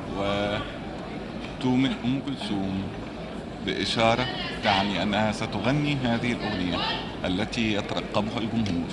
وتومئ أم كلثوم بإشارة تعني أنها ستغني هذه الأغنية التي يترقبها الجمهور.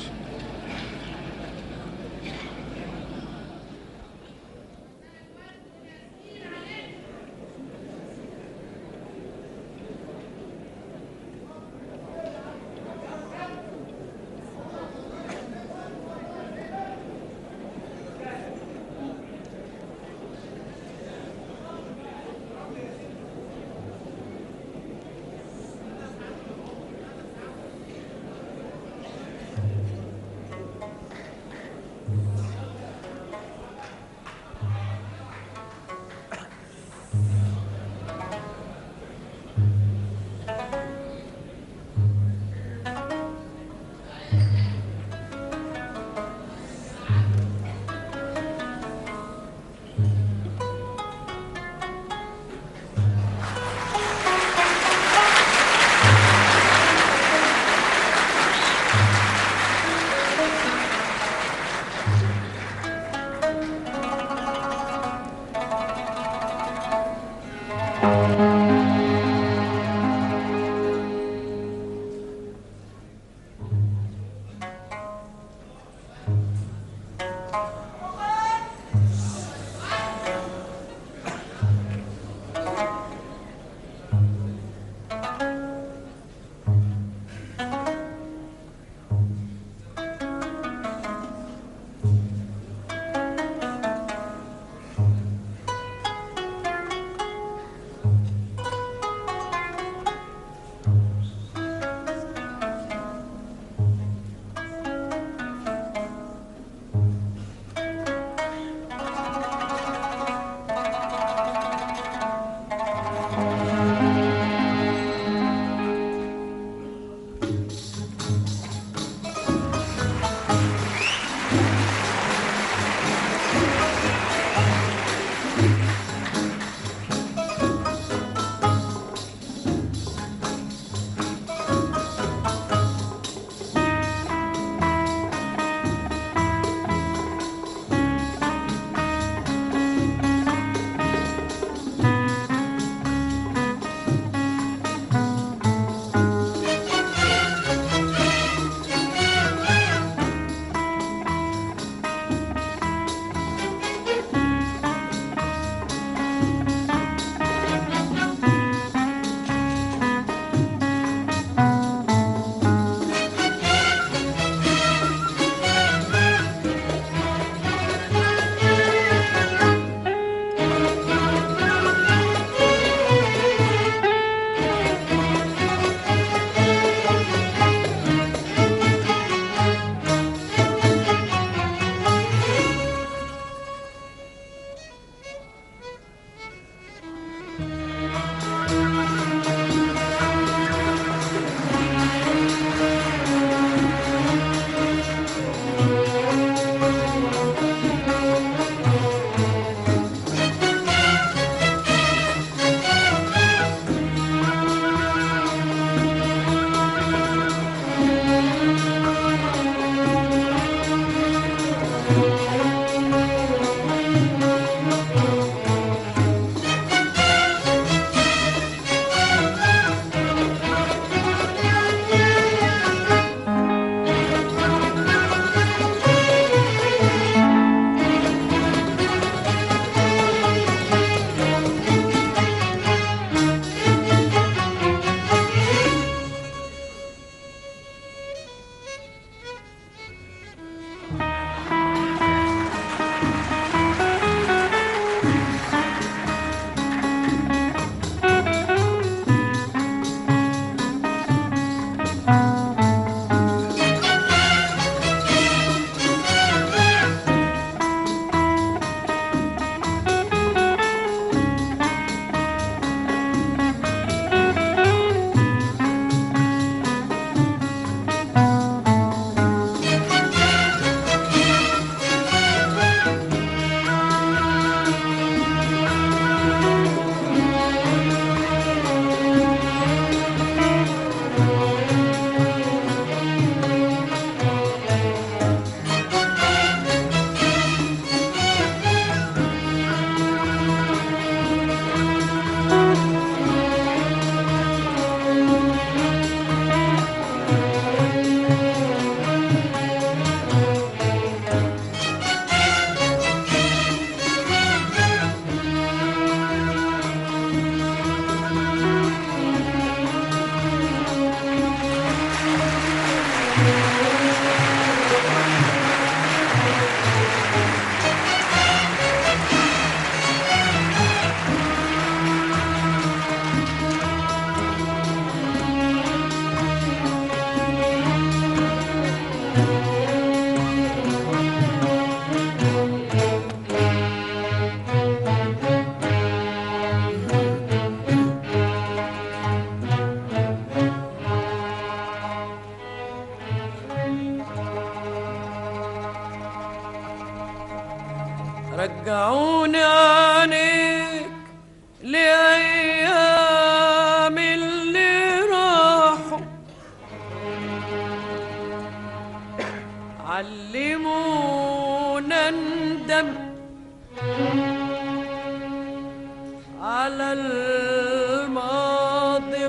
الماضي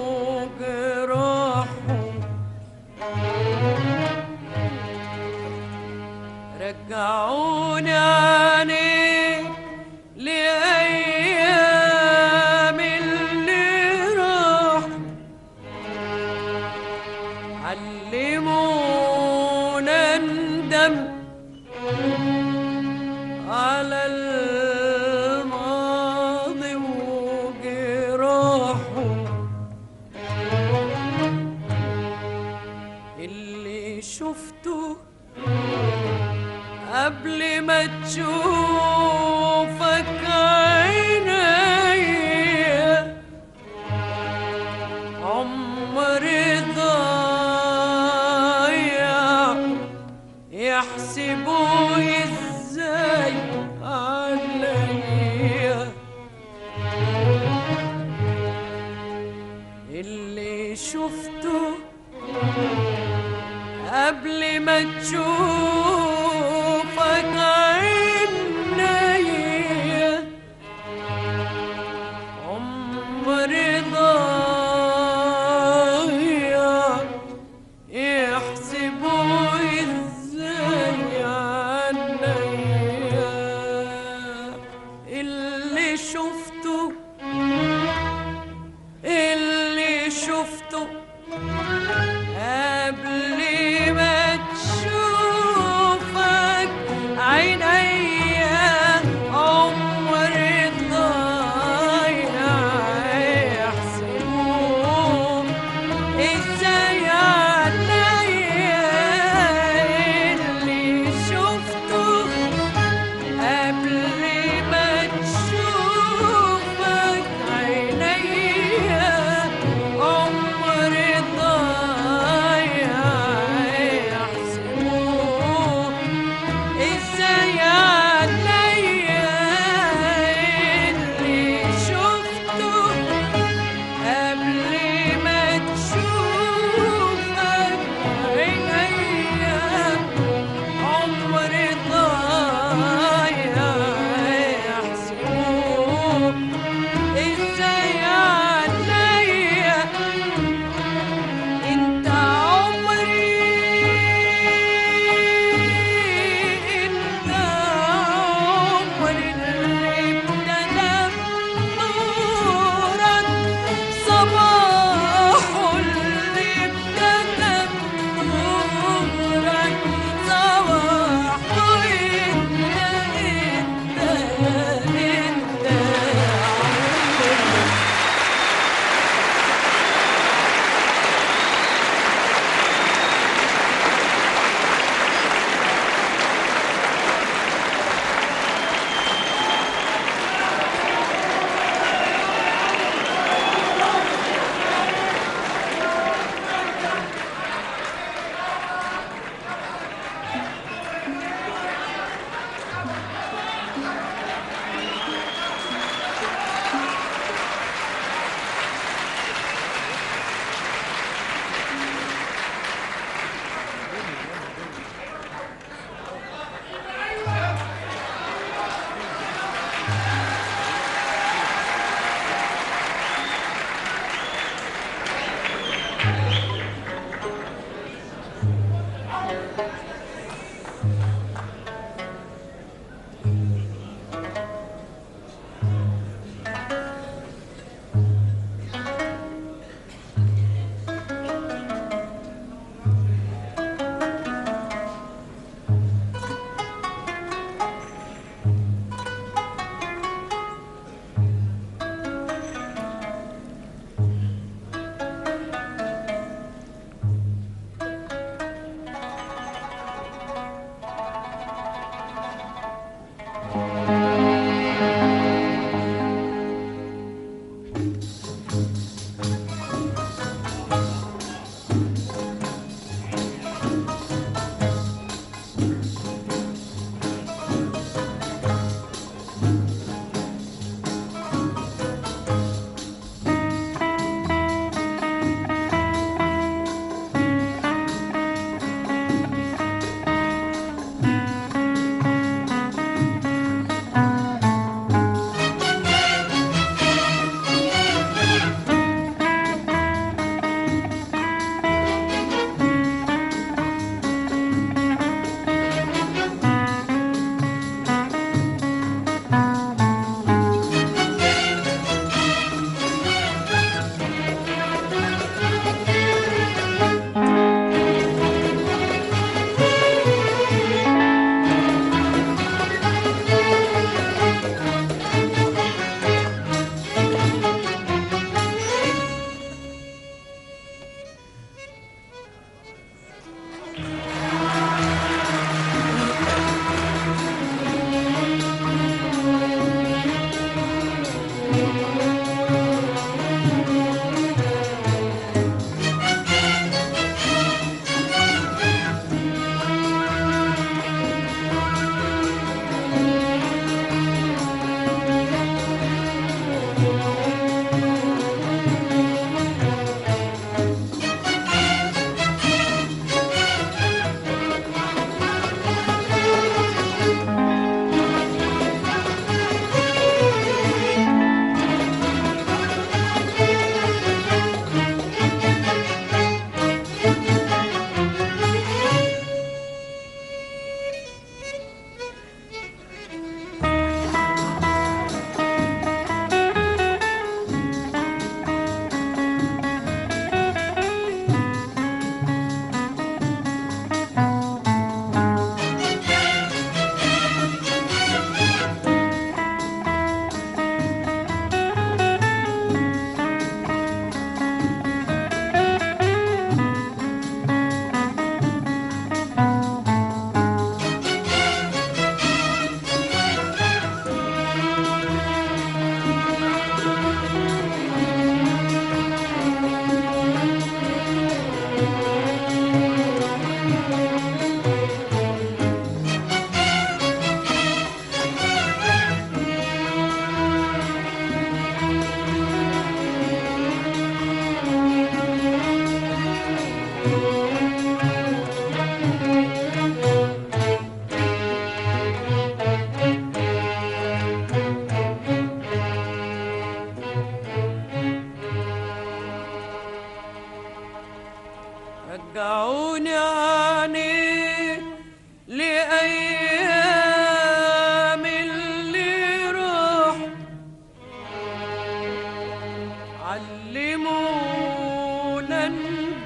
وجراحه، رجعوني عني لأيام اللي راحوا، علمونا ندم على الماضي وجراحه، اللي شفته قبل ما تشوفك عينيا، عمري ضايع يحسبوا ازاي عليا، اللي شفته قبل ما تشوفك عينيا، عمري ضايع يحسبوا ازاي عليا، اللي شفته قبل ما تشوفك عينيا، عمري ضايع يحسبوه ازاي عليا، اللي شفته قبل ما تشوفك عينيا، عمري ضايع يحسبوه ازاي عليا، اللي شفته قبل ما تشوفك عينيا، عمري ضايع يحسبوه ازاي عليا، انت عمري، انت عمري اللي ابتدى بنورك، صباحه اللي ابتدى بنورك، صباحه انت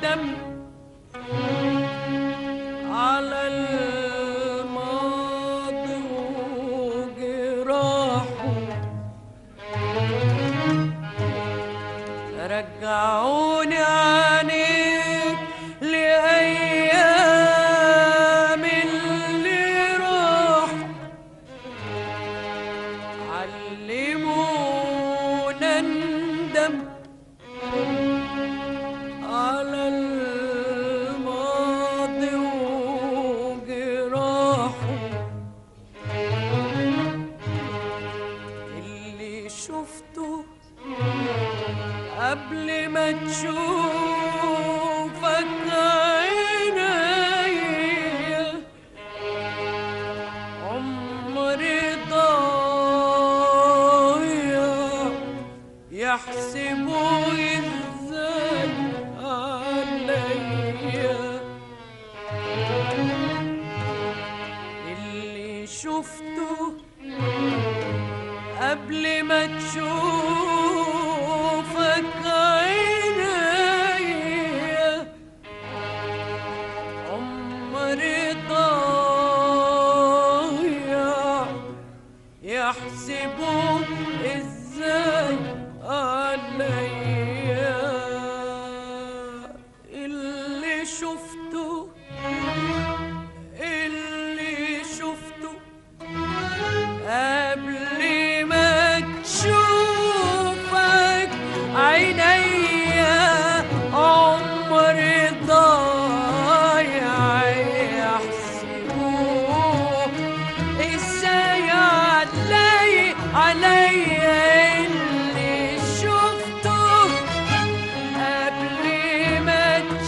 ندم على الماضي وجراحه، رجعوني عنيك لأيام اللي راحوا، علمونا ندم على الماضي وجراحه، اللي شفته قبل ما تشوفك عينيا، عمري ضايع يحسبوا ازاي عليا، اللي شفته قبل ما تشوفك عينيا، عمري ضايع يحسبوا ازاي عليا، اللي شفته قبل ما تشوفك عينيا، عمري ضايع يحسبوه ازاي عليا، اللي شفته قبل ما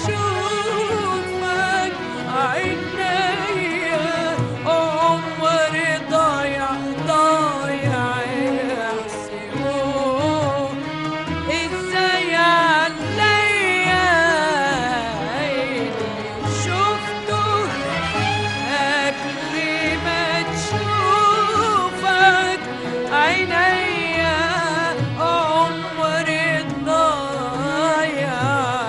تشوفك عينيا، عمري ضايع يحسبوه ازاي عليا، اللي شفته قبل ما تشوفك عينيا، عمري ضايع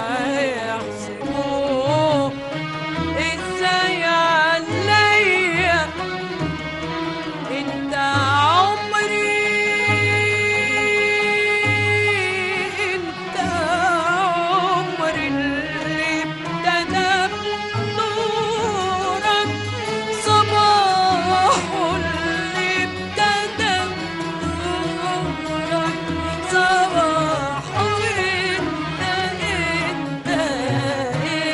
يحسبوه ازاي عليا، انت عمري اللي ابتدى بنورك صباحه، اللي ابتدى بنورك صباحه، انت عمري.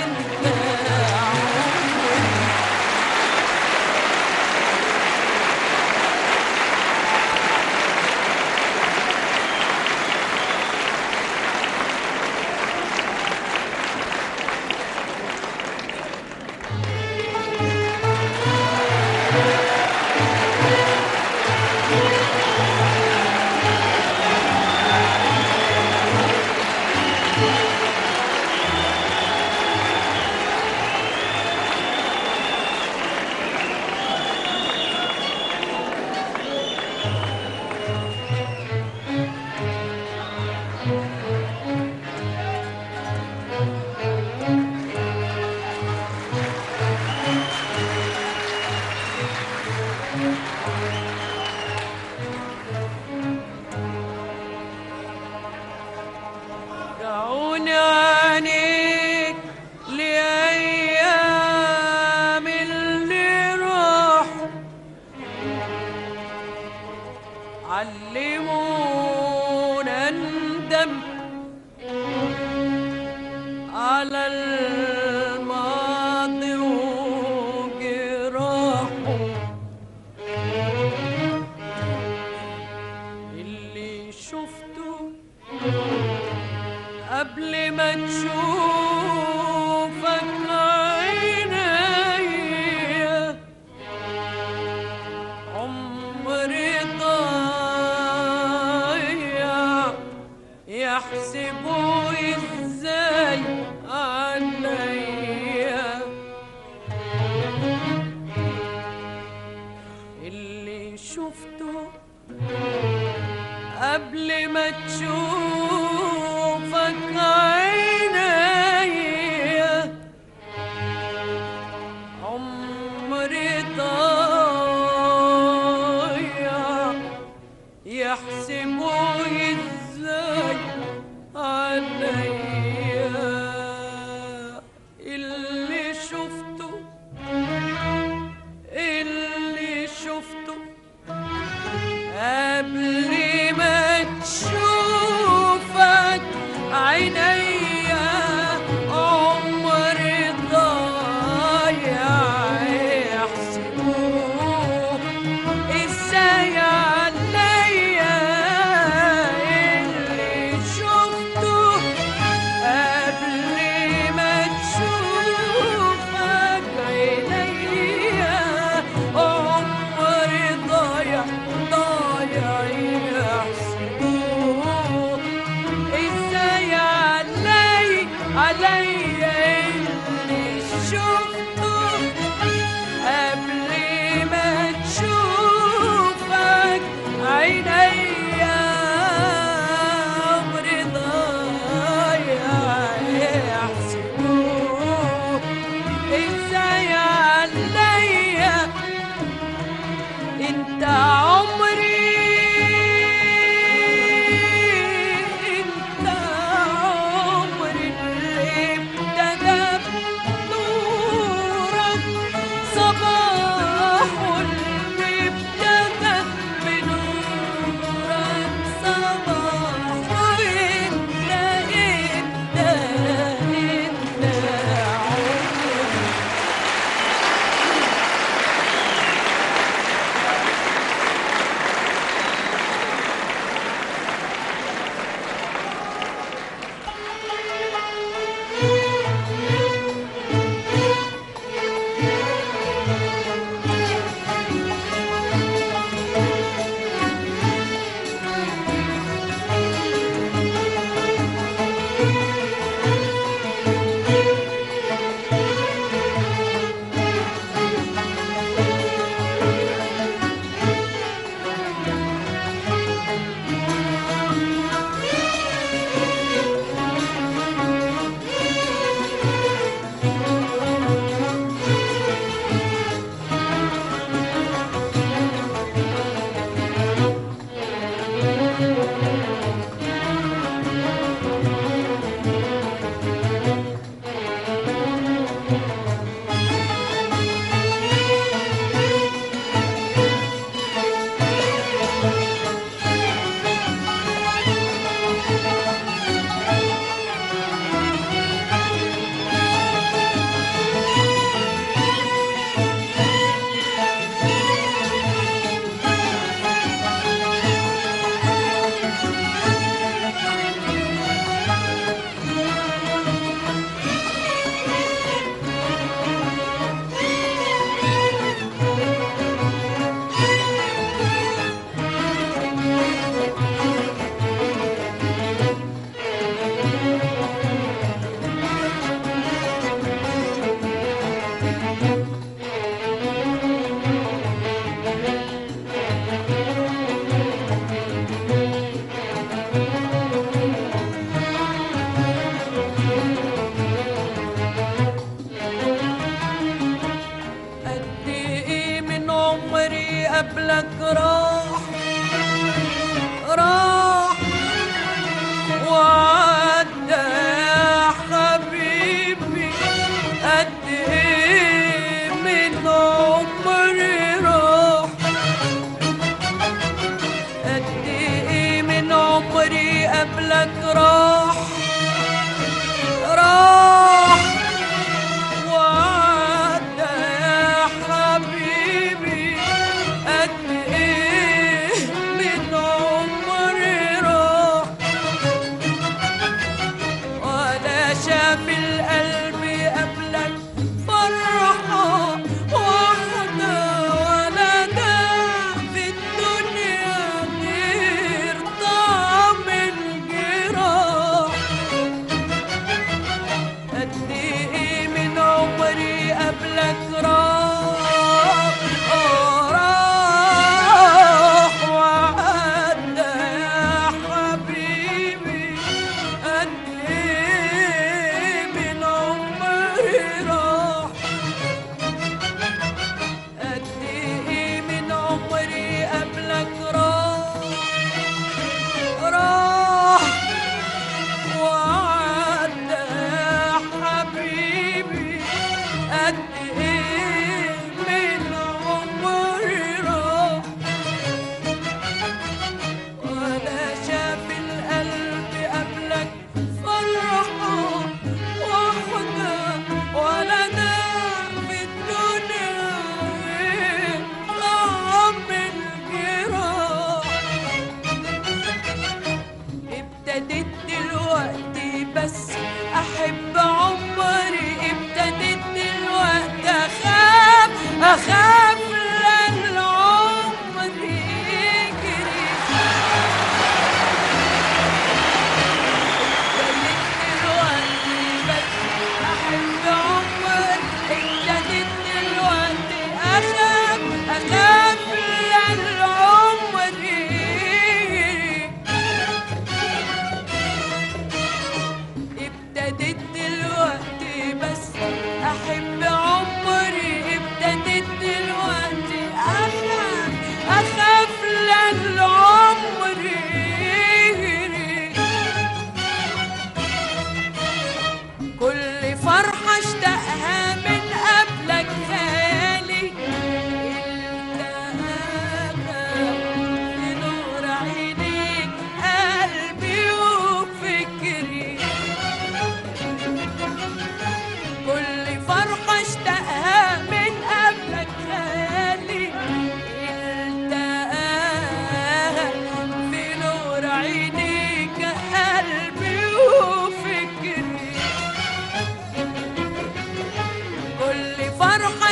رجعوني عنيك لأيام اللي راحوا، علمونا ندم على الماضي وجراحه، اللي شفته قبل ما تشوفك عينيا، عمري ضايع يحسبوا ازاي عليا، اللي شفته قبل ما تشوفك عينيا، يحسبوا ازاي عليا اللي شفته قبل ما تشوفك عينيا عمري ضايع يحسبوه ازاي عليا اللي شفته قبل ما تشوفك عينيا عمري ضايع يحسبوه ازاي عليا اللي شفته قبل ما تشوفك عينيا عمري ضايع يحسبوه ازاي عليا انت عمري اللي ابتدى بنورك صباح اللي ابتدى بنورك صباح انت عمري قبلك راح وعدى يا حبيبي قد ايه من عمري راح قد ايه من عمري قبلك راح وعدى يا حبيبي قد ايه من عمري راح ولا شاف القلب قبلك فرحة واحدة ولا داع في الدنيا غير طعم الجراح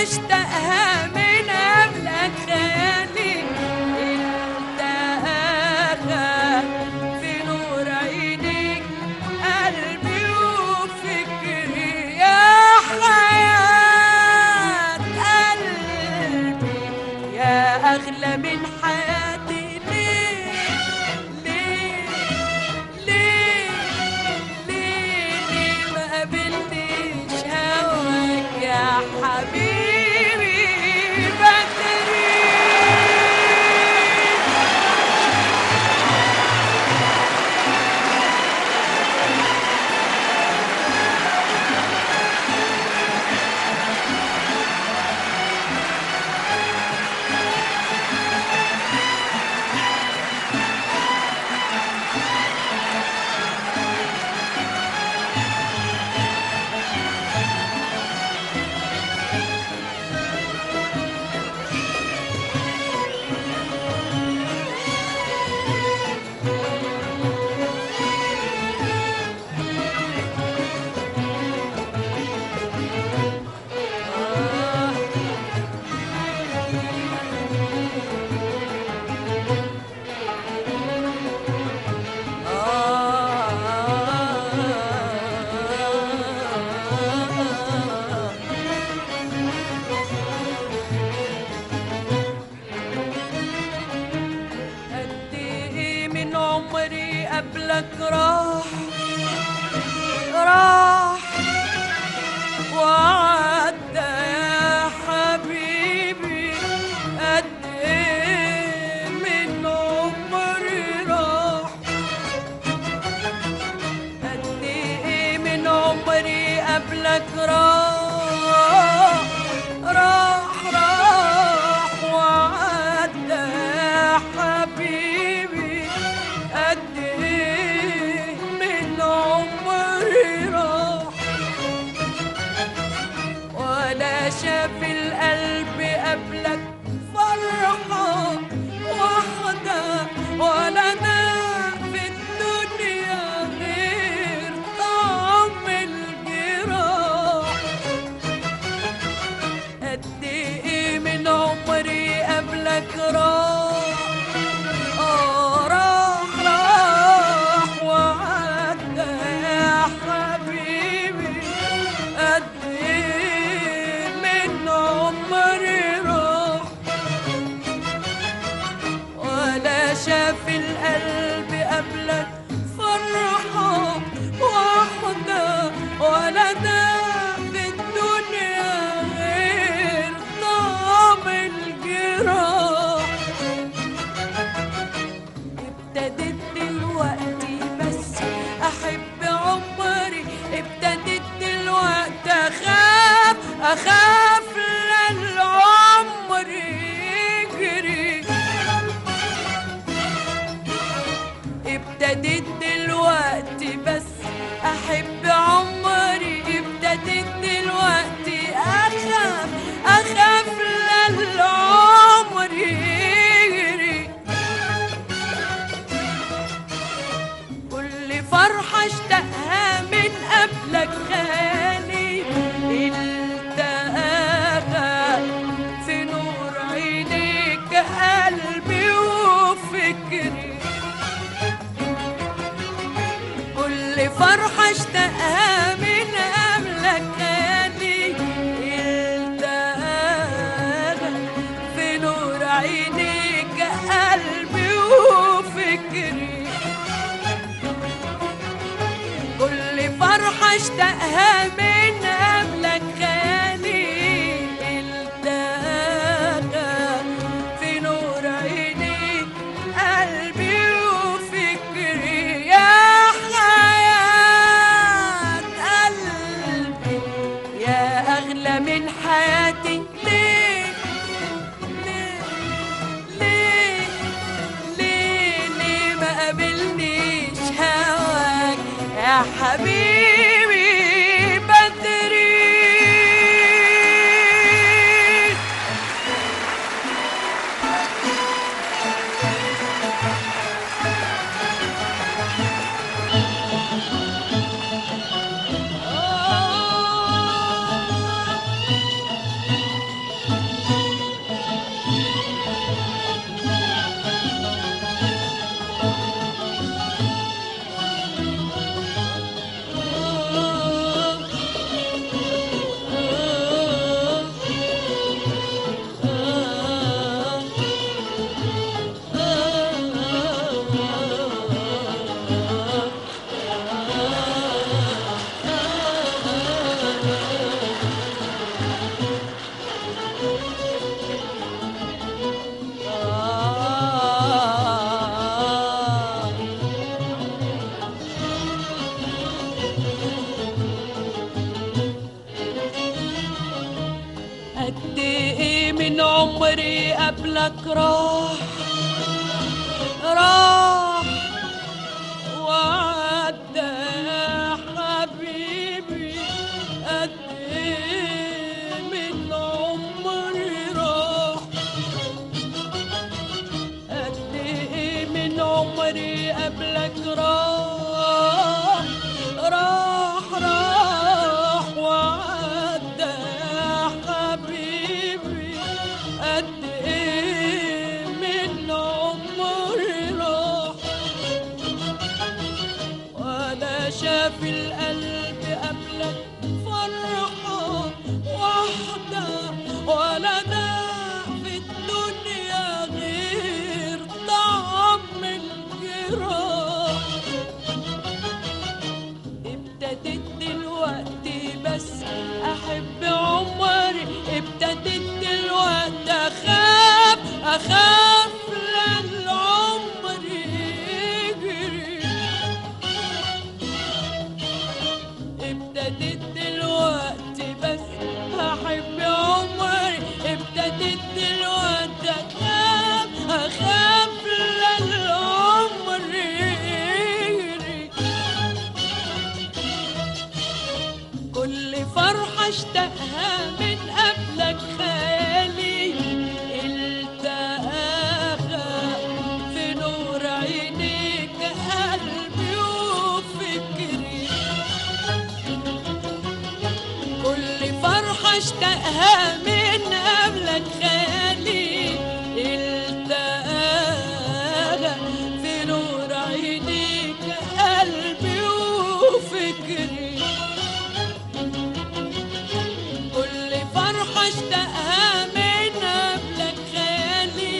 اشتقها من قبلك خيالي، انت اخر في نور عينيك قلبي وفكري يا حياة قلبي يا اغلى من حياتي. حبيبي بدري قبلك راح وعدى يا حبيبي، قد ايه من عمري راح، قد ايه من عمري قبلك راح وعدى يا حبيبي، قد شاف القلب قبلك فرحة واحدة، ولا داء في الدنيا غير طعم الجراح، قد ايه من عمري قبلك راح وعدى يا حبيبي، قد شاف القلب قبلك فرحة واحدة، ولا داء في الدنيا غير طعم الجراح، ابتدت دلوقتي بس أحب عمري، ابتدت دلوقتي أخاف للعمر يجري، ابتدت دلوقتي بس أحب عمري، ابتدت دلوقتي أخاف للعمر يجري، كل فرحة اشتقها من قبلك خالي، التقاها في نور عينيك قلبي وفكري، كل فرحة اشتقها من قبلك خالي، التقاها في نور عينيك قلبي وفكري، كل فرحة اشتقها من قبلك خالي، التقاها في نور عينيك قلبي وفكري يا حياة قلبي يا أغلى من حياتي. ليه ما قابلنيش هواك يا حبيبي؟ قبلك راح راح وعدى يا حبيبي، قد ايه من عمري راح، قد ايه من عمري قبلك راح راح راح وعدى يا حبيبي، قد ايه من عمري راح، ولا شاف القلب قبلك فرحة واحدة، ولا داع في الدنيا غير طعم الجراح. ابتديت دلوقتي بس احب عمري، ابتديت دلوقتي اخاف للعمر يجري، ابتديت دلوقتي بس احب عمري، ابتديت دلوقتي اخاف للعمر يجري. كل فرحة اشتقها من قبلك خيالي التقاها في نور عينيك قلبي وفكري. كل فرحة اشتقها من قبلك خيالي التقاها في نور عينيك قلبي وفكري. كل فرحة اشتقها من قبلك خيالي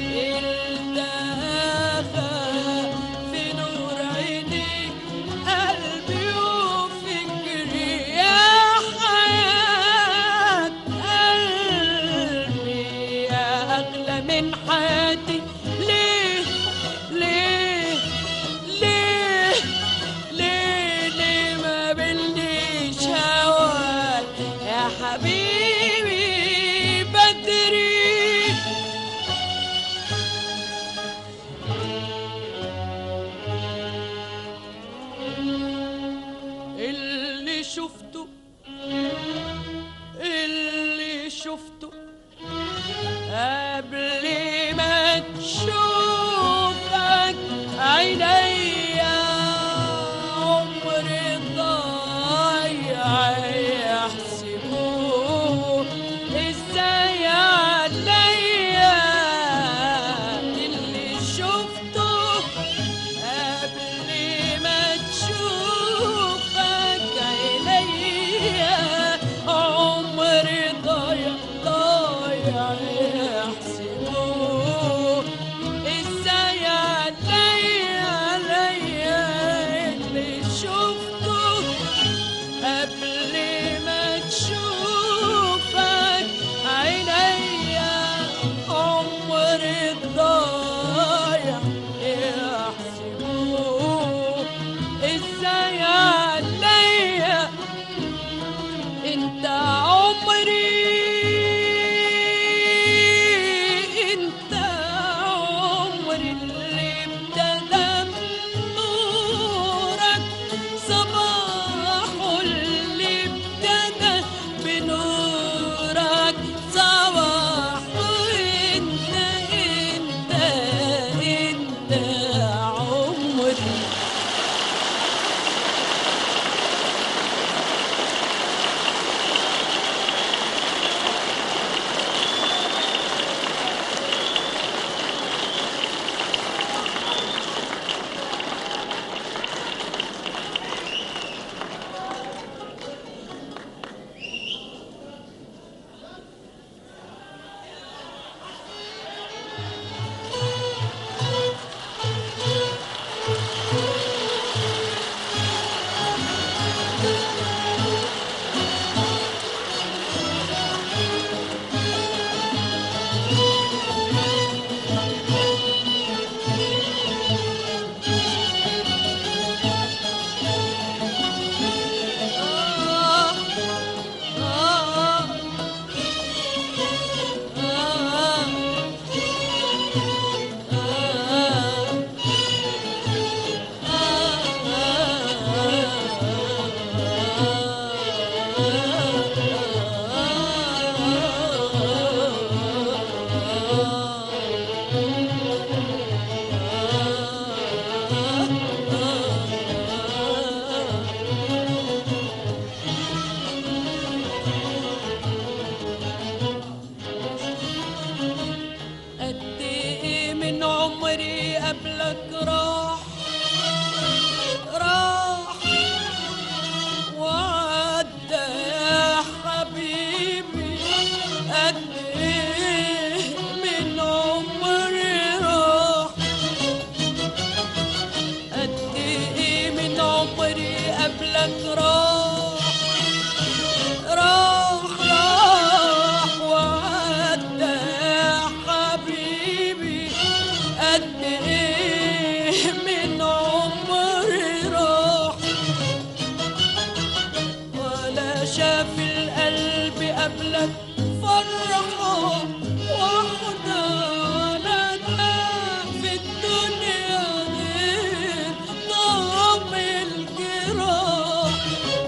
التقاها في نور عينيك قلبي وفكري. يا حياة قلبي يا أغلى من حياتي، ليه ليه ليه ليه ليه ما قبلك راح راح راح وعدى يا حبيبي، قد ايه من عمري راح، ولا شاف القلب قبلك فرحة واحدة، ولا داع في الدنيا غير طعم الجراح.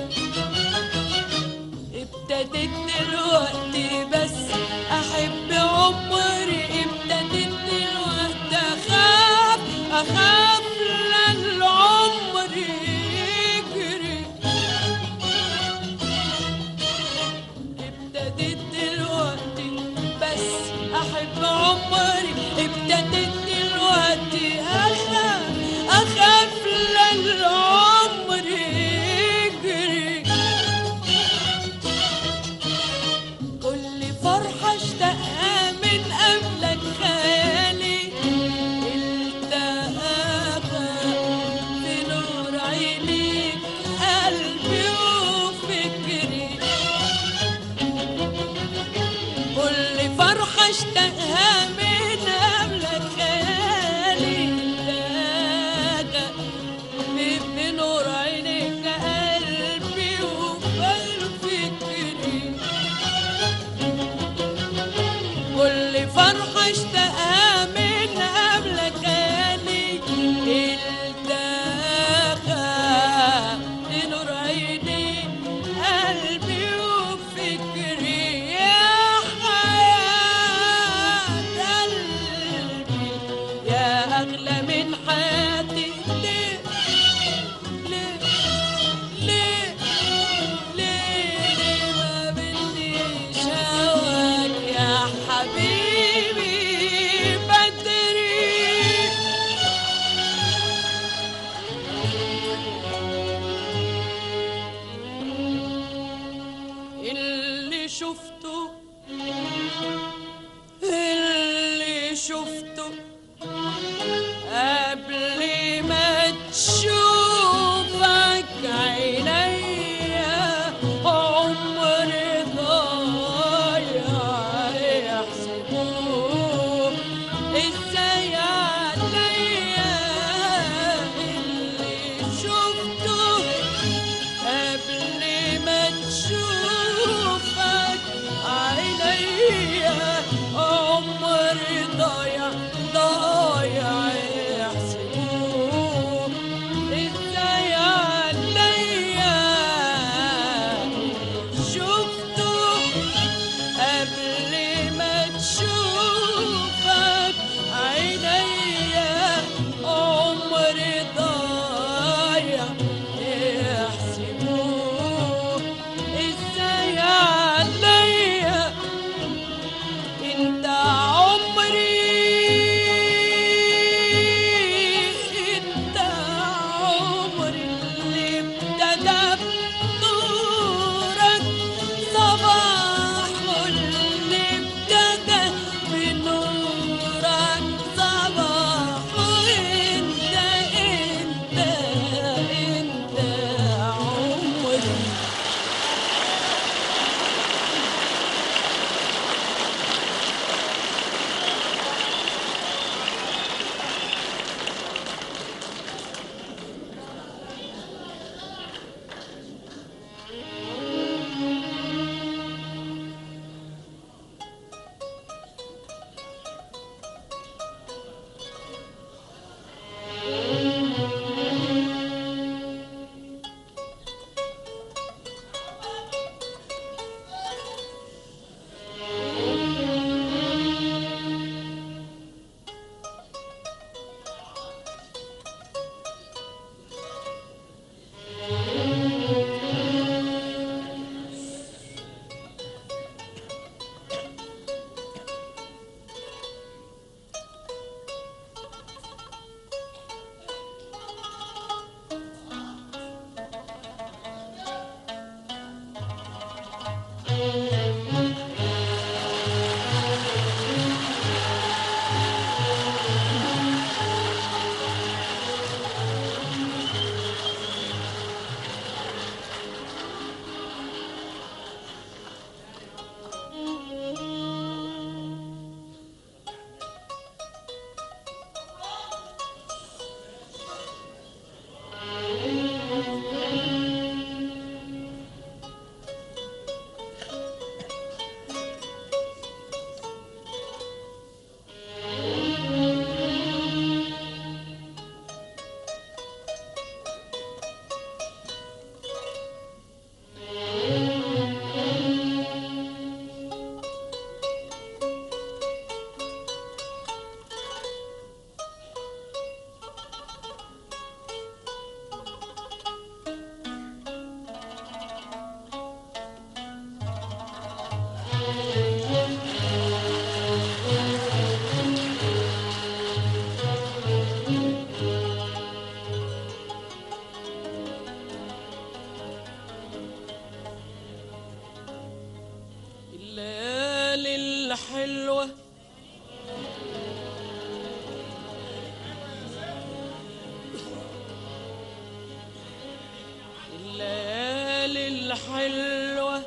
الحلوة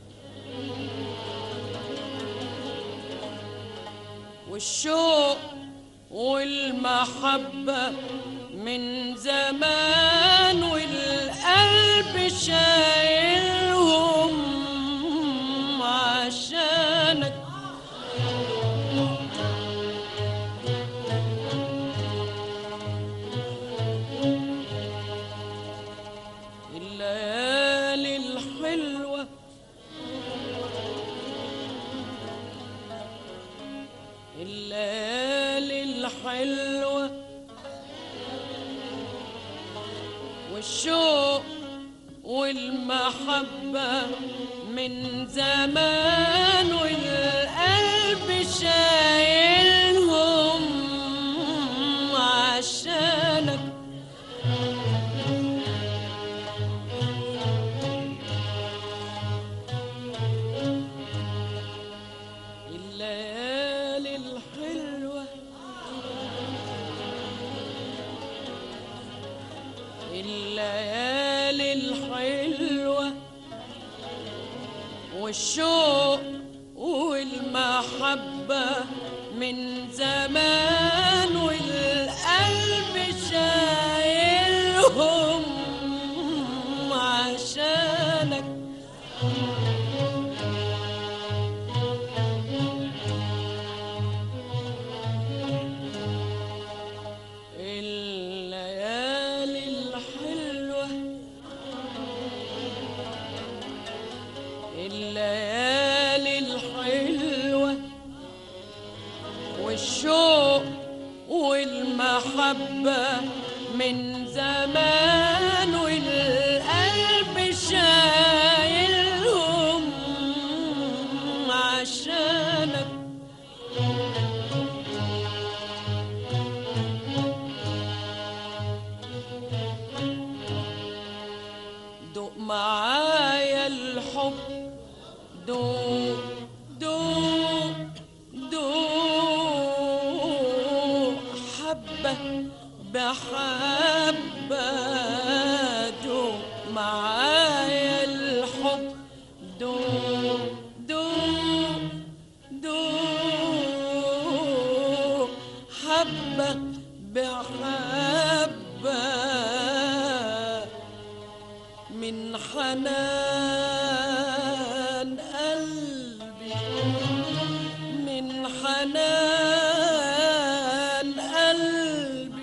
والشوق والمحبة من زمان، والقلب شايلهم عشانك. الليالي الحلوة الليالي الحلوة والشوق والمحبة من زمان، والقلب شايلهم عشانك. الليالي الحلوة الليالي الحلوة والشوق والمحبة من زمان، والقلب شايلهم عشانك. الليالي الحلوة الليالي الحلوة والشوق والمحبة من زمان، والقلب شايلهم عشانك. دوق معايا الحب، دوق دوق دوق حبة بحبة. دوق معايا الحب، دوق دوق دوق حبة بحبة من حنان قلبي، من حنان قلبي،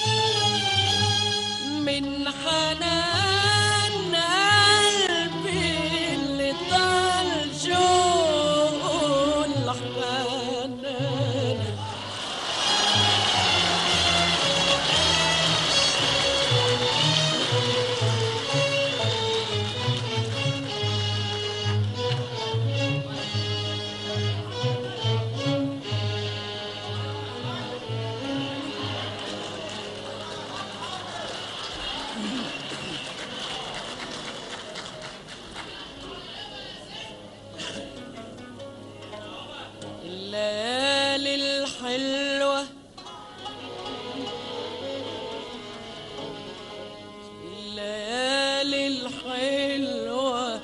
من حنان قلبي اللي طال شوق الحنان. الليالي الحلوة الليالي الحلوة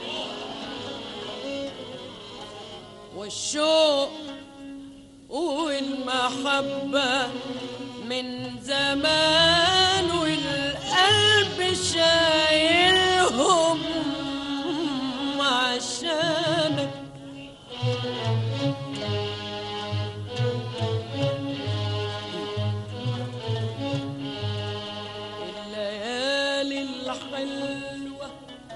والشوق والمحبة من زمان، والقلب شايلهم عشانك. الليالي الحلوة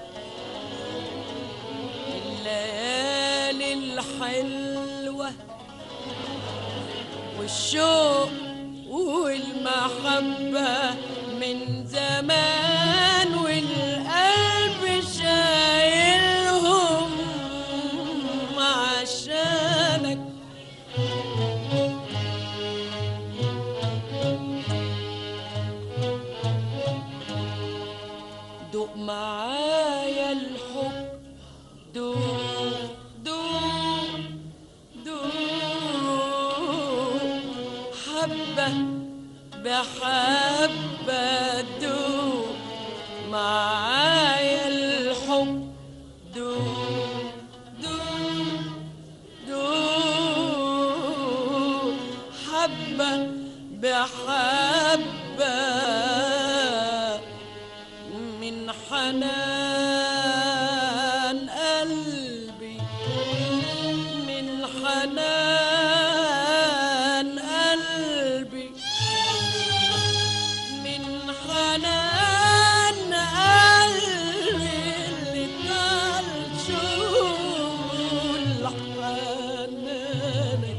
الليالي الحلوة والشوق والمحبة من زمان، والقلب شايلهم عشانك. دوق معايا الحب، دوق دوق دوق حبة بحبة. دوق معايا الحب، حنان قلبي، من حنان قلبي، من حنان قلبي اللي طال شوق حنانك.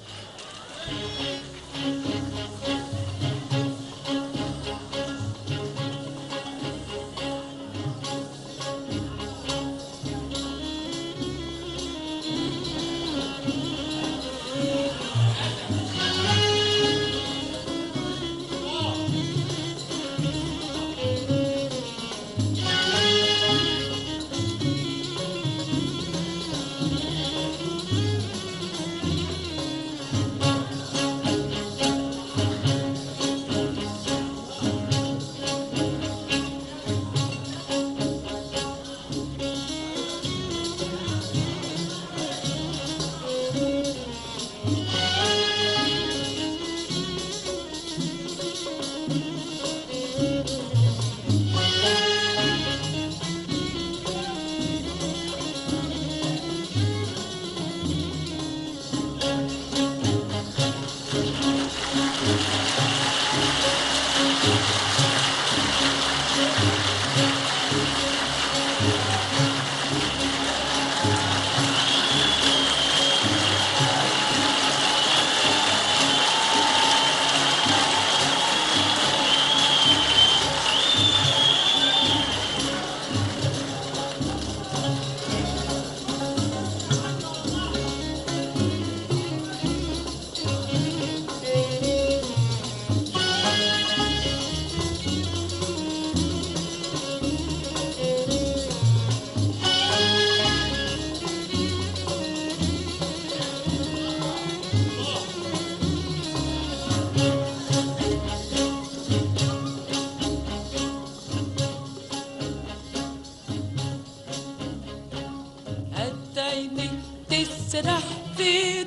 عيني تسرح في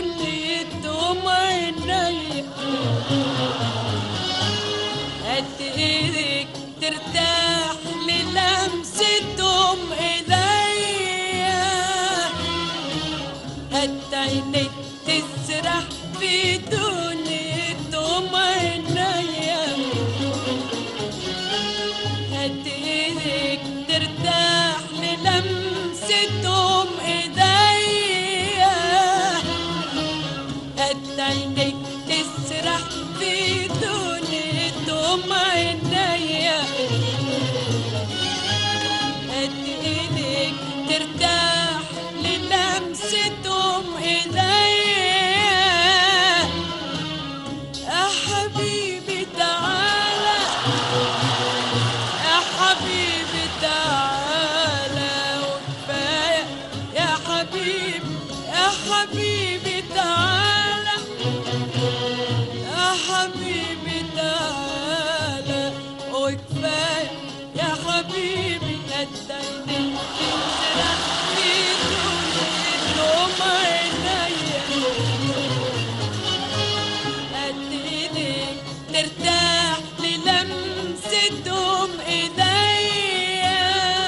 دنيتهم عيني، قد ايدك ترتاح للمستهم ايديا، قد عيني تسرح في دنيتهم عيني، قد ايدك ترتاح للمستهم ايديا، قد عينيك تسرح في دنيتهم عينيا، قد ايدك ترتاح للمستهم ايديا. يا حبيبي تعالى، يا حبيبي تعالى وكفاية، يا حبيبي يا حبيبي تعالى، يا حبيبي تعالى وكفاية، يا حبيبي قد عينيك تسرح في دنيتهم عينيا، قد ايديك ترتاح للمستهم ايديا،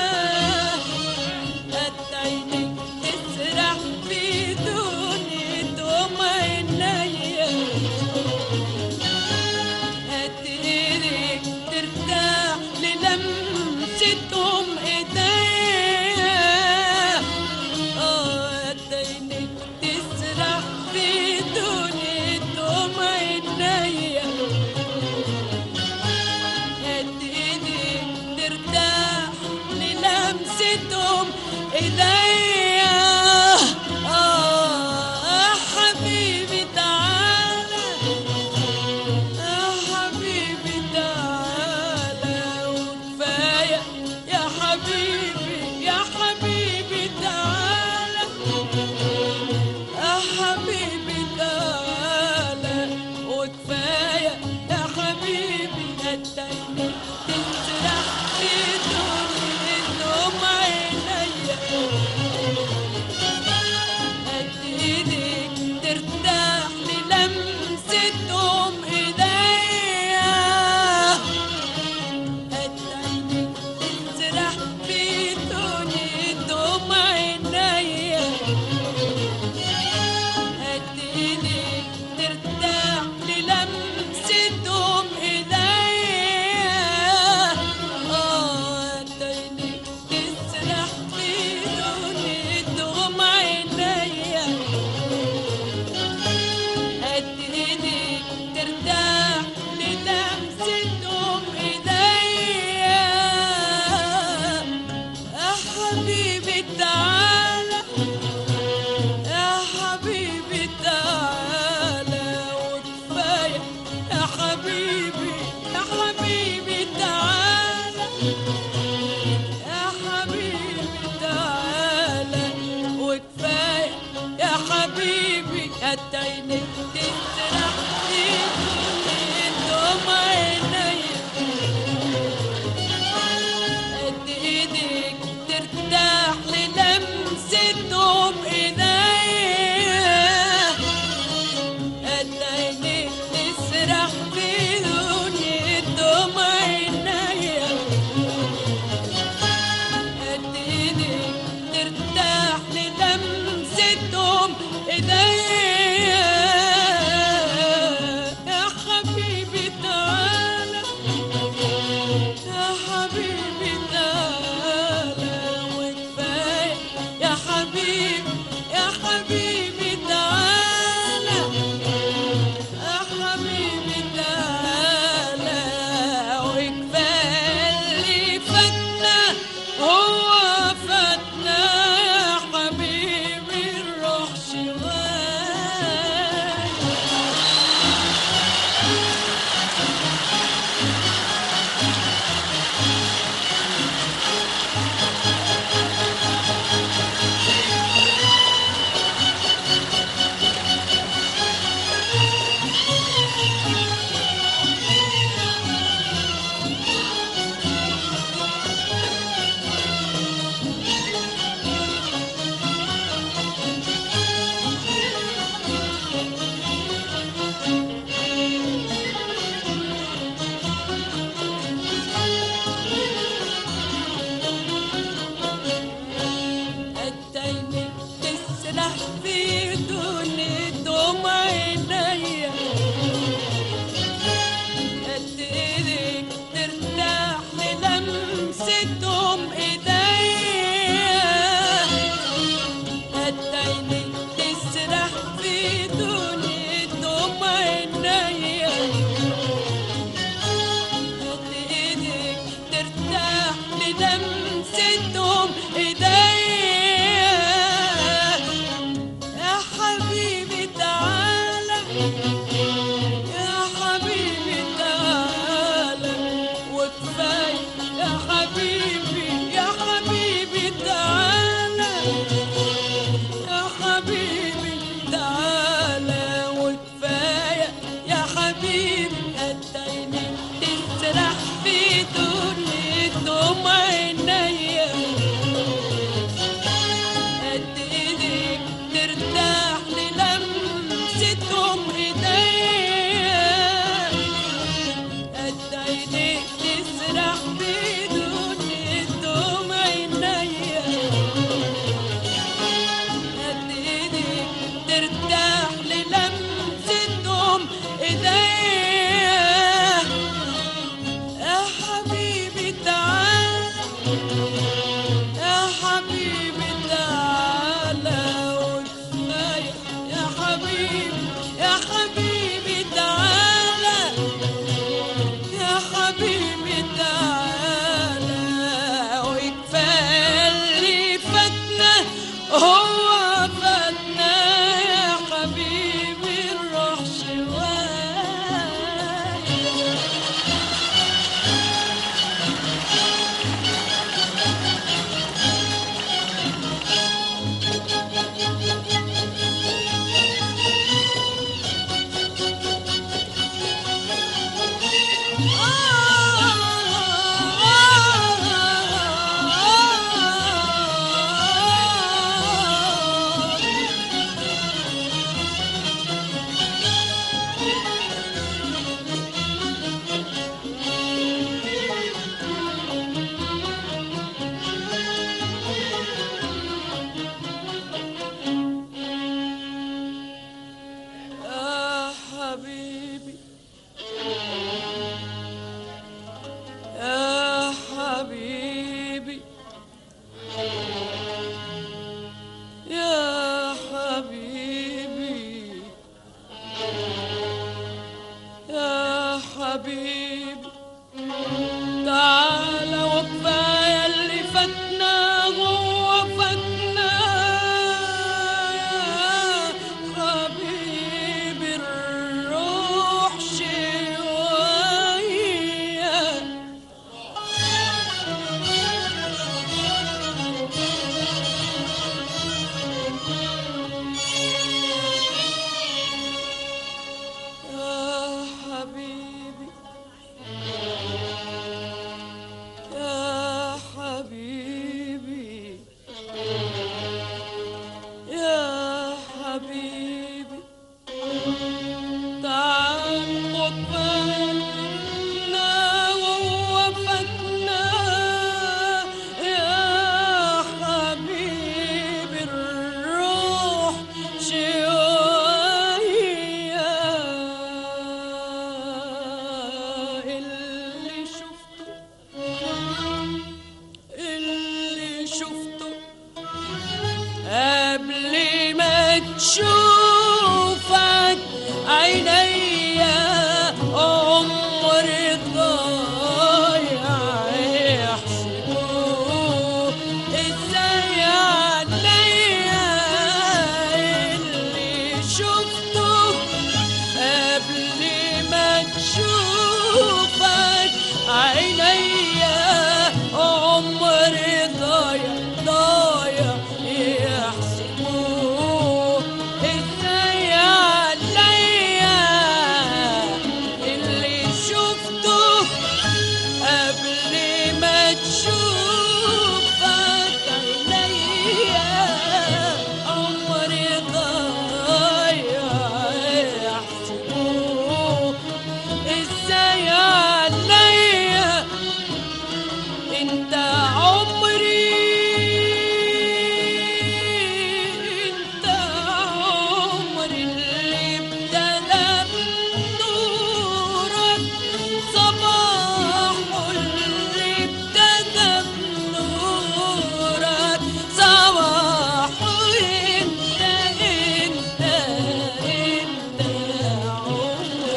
قد عينيك تسرح في دنيتهم عينيا، قد ايديك ترتاح للمستهم ايديا، قد عينيك تسرح في دنيتهم عينيا، قد ايديك ترتاح للمستهم ايديا. يا حبيبي تعالى، يا حبيبي تعالى وكفاية، يا حبيبي يا حبيبي تعالى، يا حبيبي تعالى وكفاية، يا حبيبي قد عينيك تسرح في دنيتهم عينيا، يا حبيبي تعالى وكفاية يا حبيبي هتعيني تسرح في دنيتهم عينيا قد ايديك ترتاح للمستهم ايديا قد عينيك تسرح في دنيتهم عينيا انت عمري، انت عمري اللي ابتدى بنورك، صباحه اللي ابتدى بنورك، صباحه انت انت انت عمري.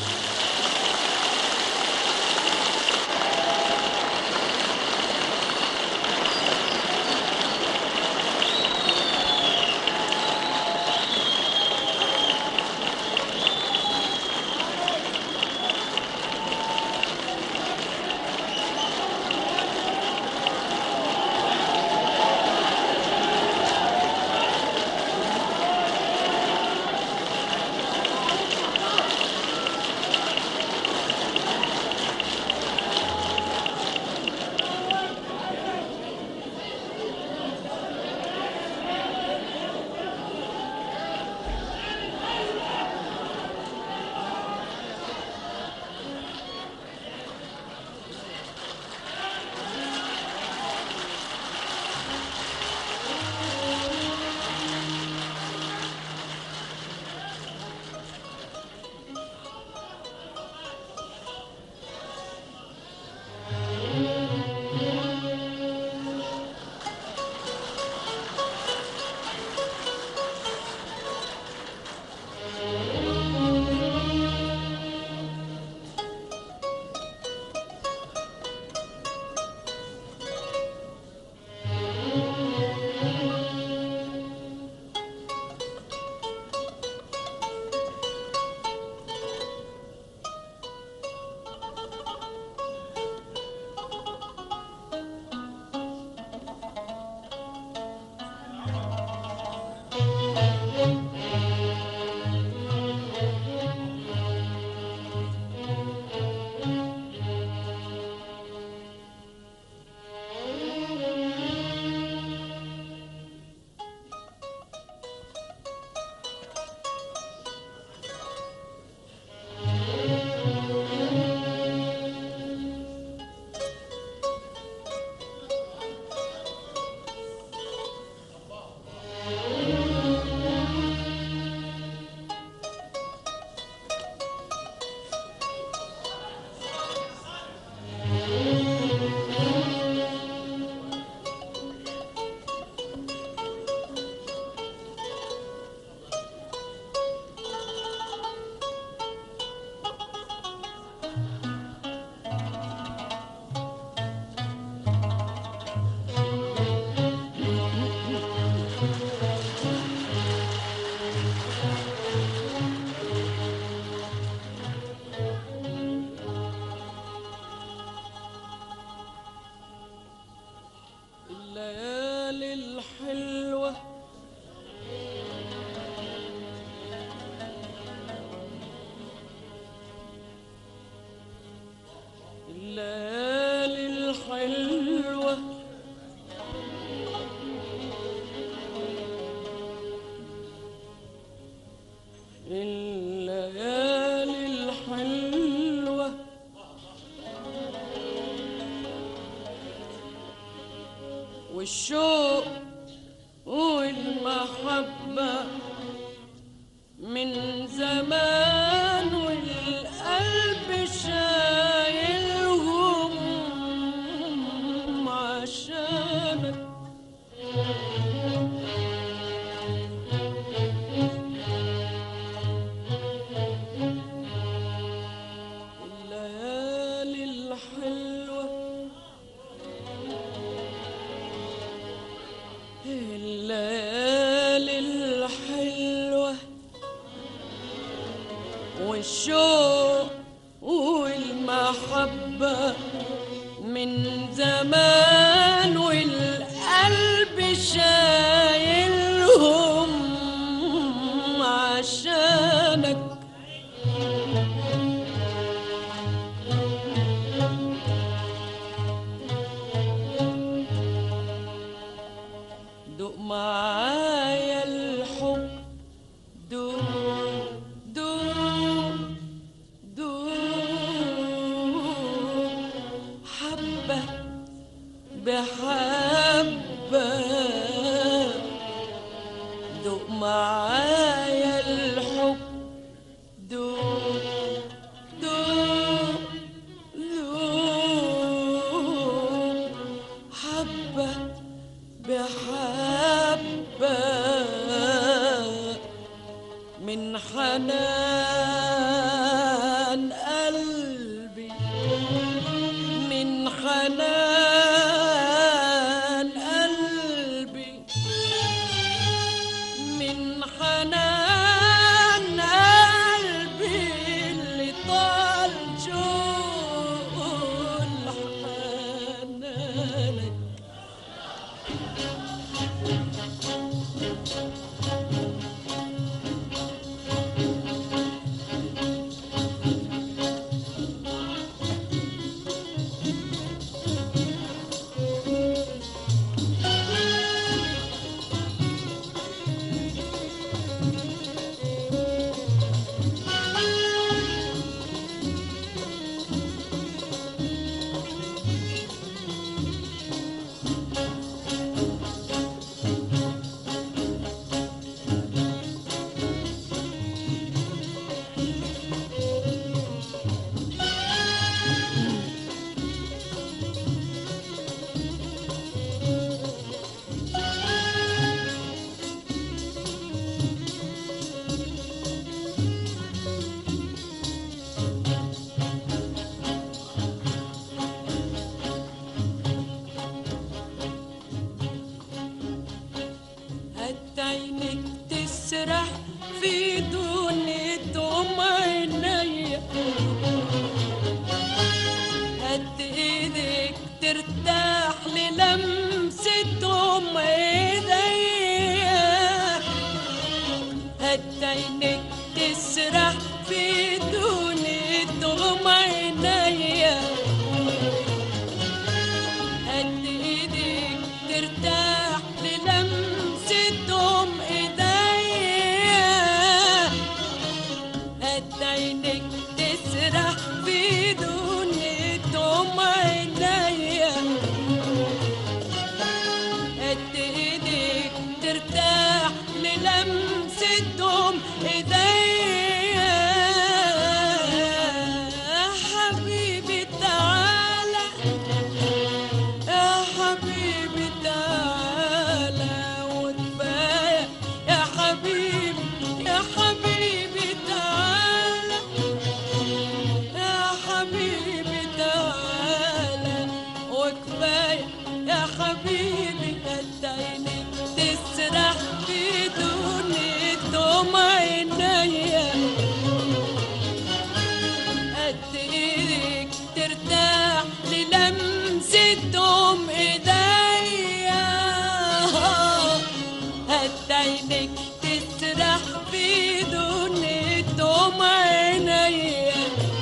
الليالي الحلوة الليالي الحلوة الليالي الحلوة والشوق والمحبة من زمان، والقلب شايلهم عشانك. الليالي الحلوة الليالي الحلوة والشوق والمحبة من زمان، والقلب شايلهم عشانك. دوق معايا الحب، دوق دوق دوق حبة بحبة دوق معايا الحب دوق دوق دوق حبة بحبة من حنان قلبي من حنان قلبي من حنان قلبي اللي طال جوه الحنان عينك تسرح في دنيتهم عينيا هات ايدك ترتاح للمستهم ايديا هات عينك تسرح في دنيتهم عينيا هات ايدك ترتاح للمستهم ايديا هات عينك تسرح في دنيتهم عينيا هات ايدك ترتاح للمستهم ايديا حبيبي تعالى يا حبيبي تعالى وكفاية يا حبيبي يا حبيبي تعالى يا حبيبي تعالى وكفاية يا حبيبي هات عينك تسرح في دنيتهم عينيا هات ايدك ترتاح للمستهم ايديا هات عينك تسرح في دنيتهم عينيا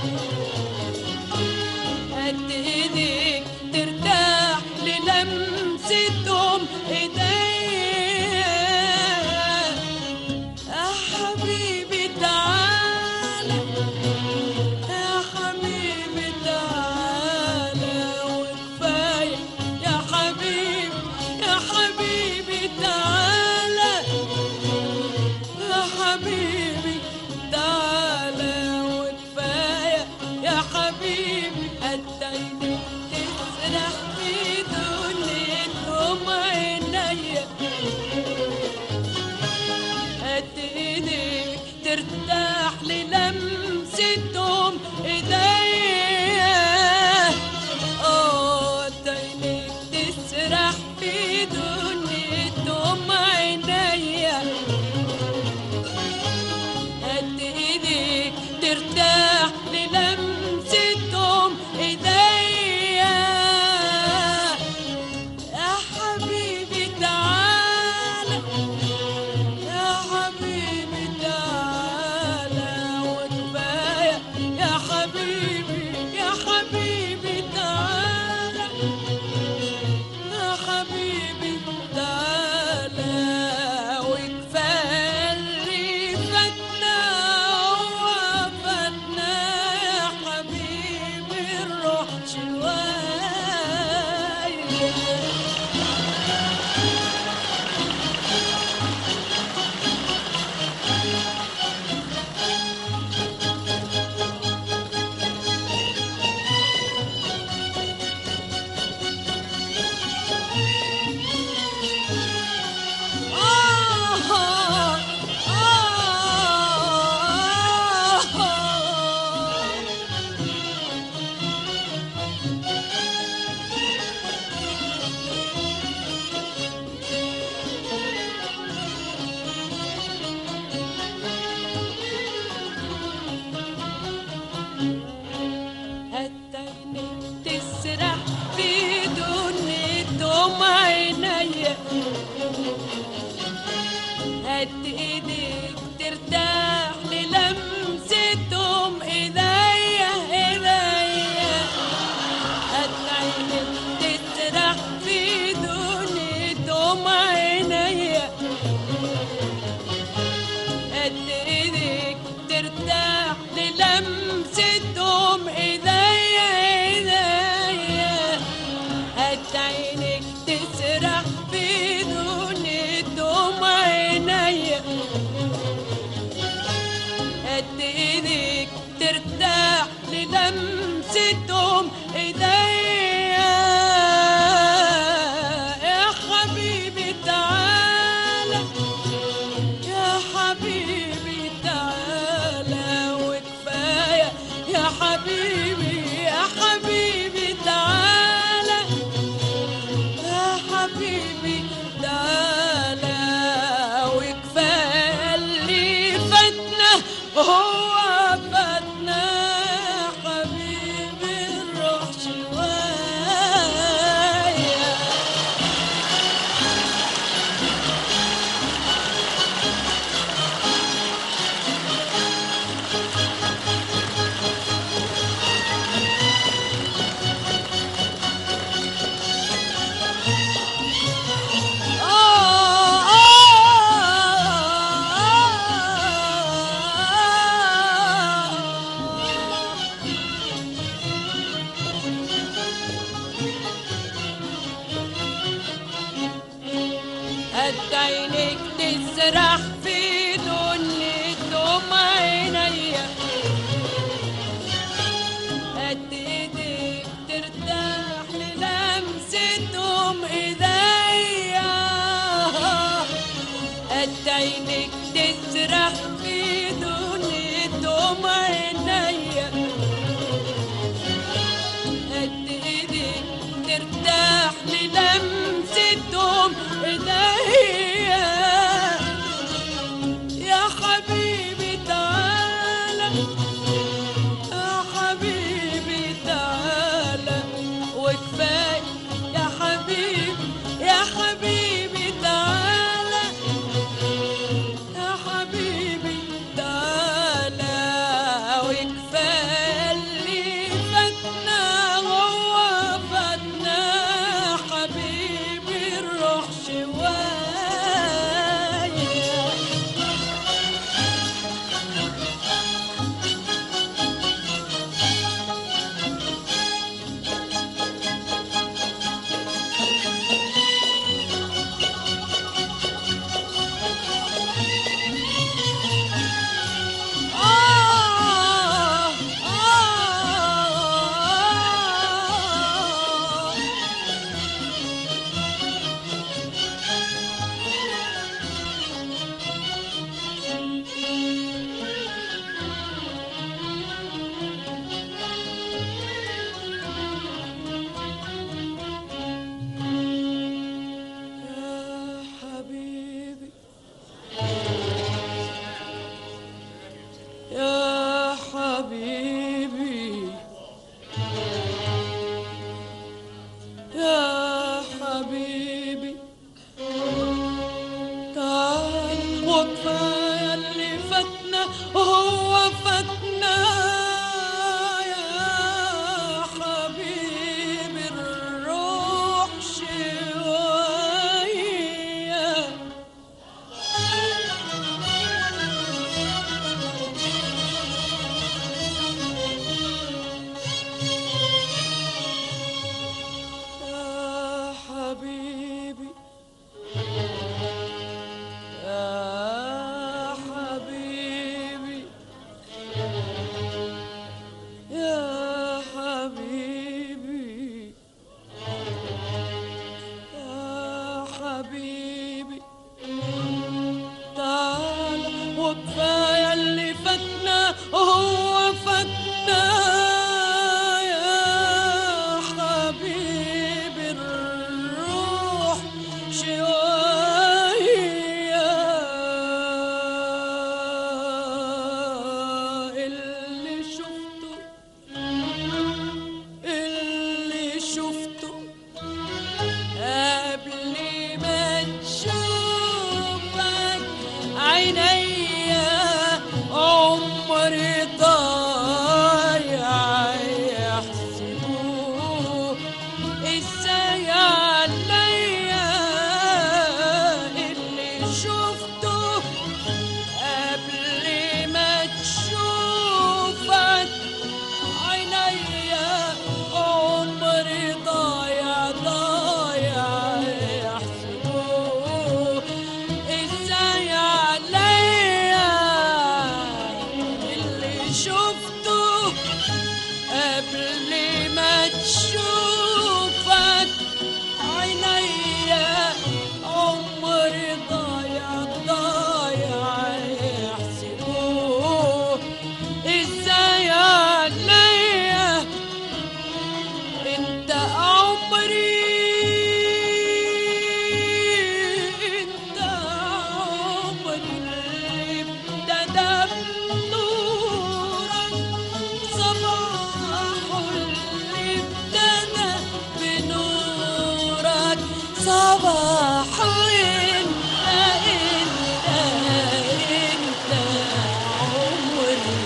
هات ايدك ترتاح للمستهم ايديا يا حبيبي تعالى يا حبيبي تعالى وكفاية يا حبيبي يا حبيبي تعالى يا حبيبي تعالى وكفاية يا حبيبي هات عينك تسرح في دنيتهم قد عينك تسرح في دنيتهم عينيا، قد ايدك ترتاح للمستهم ايديا. يا حبيبي تعالى، يا حبيبي تعالى وكفاية. يا حبيبي يا حبيبي تعالى، يا حبيبي تعالى وكفاية اللي فاتنا هو فاتنا. حبيبي نروح شوية. قد عينك تسرح في دنيتهم عينيا، قد ايدك ترتاح للمستهم ايديا. قد عينك تسرح في دنيتهم عينيا، قد ايدك ترتاح للمستهم ايديا. يا حبيبي تعالى، يا حبيبي تعالى وكفاية. يا حبيبي يا حبيبي تعالى، يا حبيبي تعالى وكفاية اللي فاتنا هو فاتنا. حبيبي نروح شوية. يا حبيبي يا حبيبي تعال وكفاية اللي فاتنا هو فاتنا. يا حبيبي نروح شوية. وكفاية اللي فاتنا هو فاتنا. يا حبيبي نروح شوية. اللي شفته قبل ما صباح وانت انت عمري.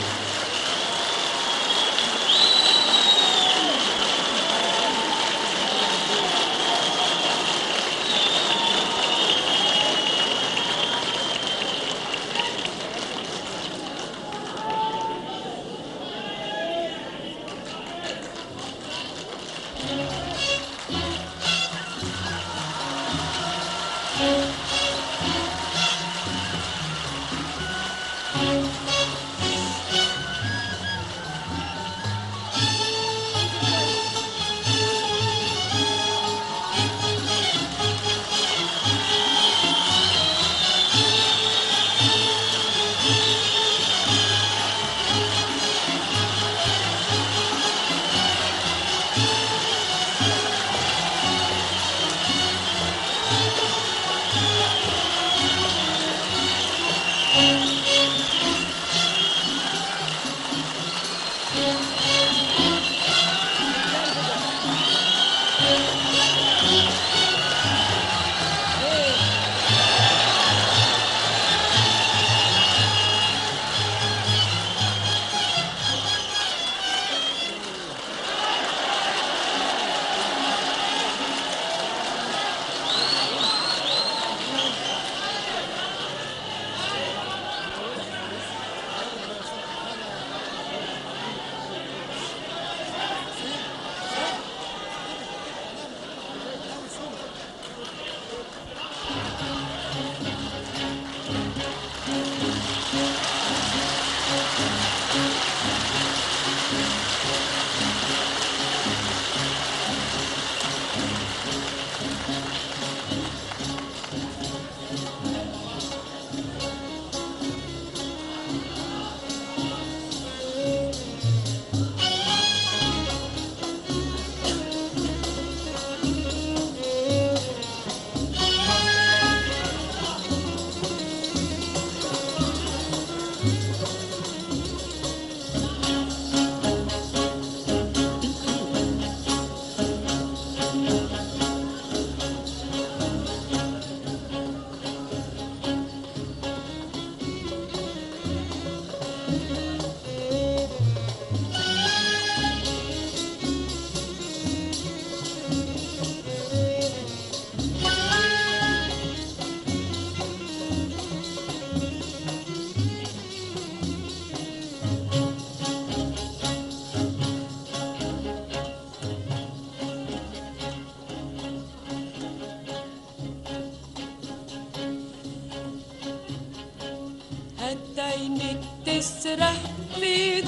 عينك تسرح في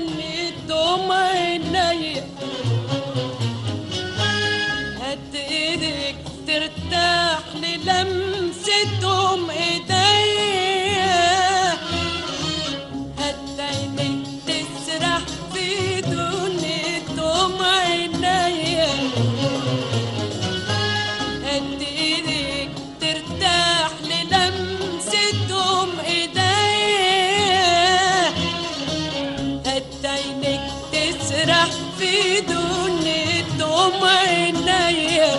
دنيتهم عينيا، هات ايدك ترتاح للمستهم ايديا، هات عينك تسرح في دنيتهم عينيا، هات ايدك ترتاح للمستهم ايديا، هات عينك تسرح في دنيتهم عينيا،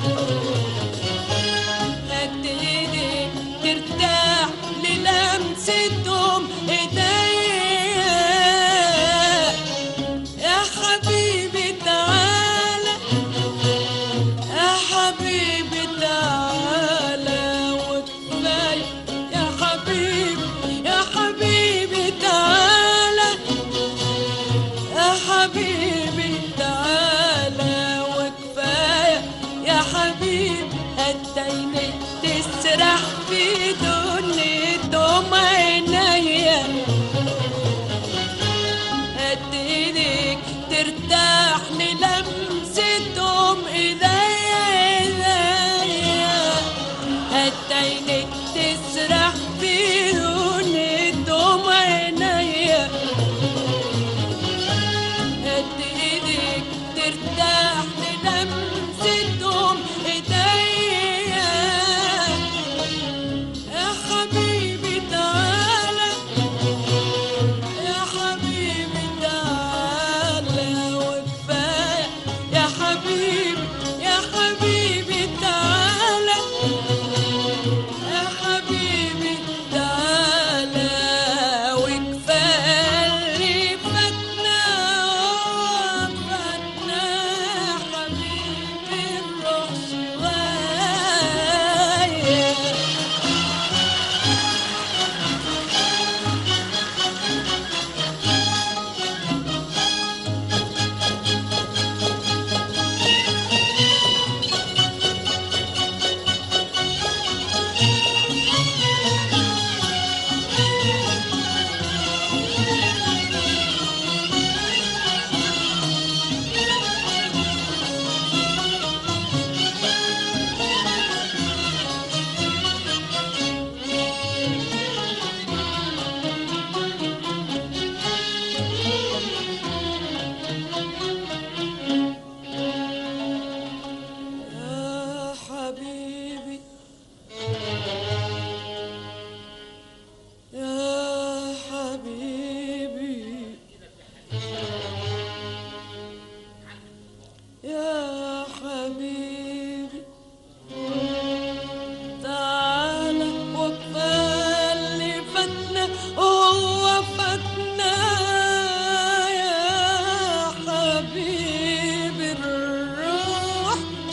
هات ايدك ترتاح للمستهم ايديا، يا حبيبي تعالى، يا حبيبي تعالى وكفاية، يا حبيبي يا حبيبي تعالى، يا حبيبي تعالى وكفاية، يا حبيبي هات عينيك تسرح في دنيتهم عينيا، هات ايديك ترتاح للمستهم ايديا، هات عينيك تسرح في دنيتهم عينيا، هات ايديك ترتاح للمستهم ايديا،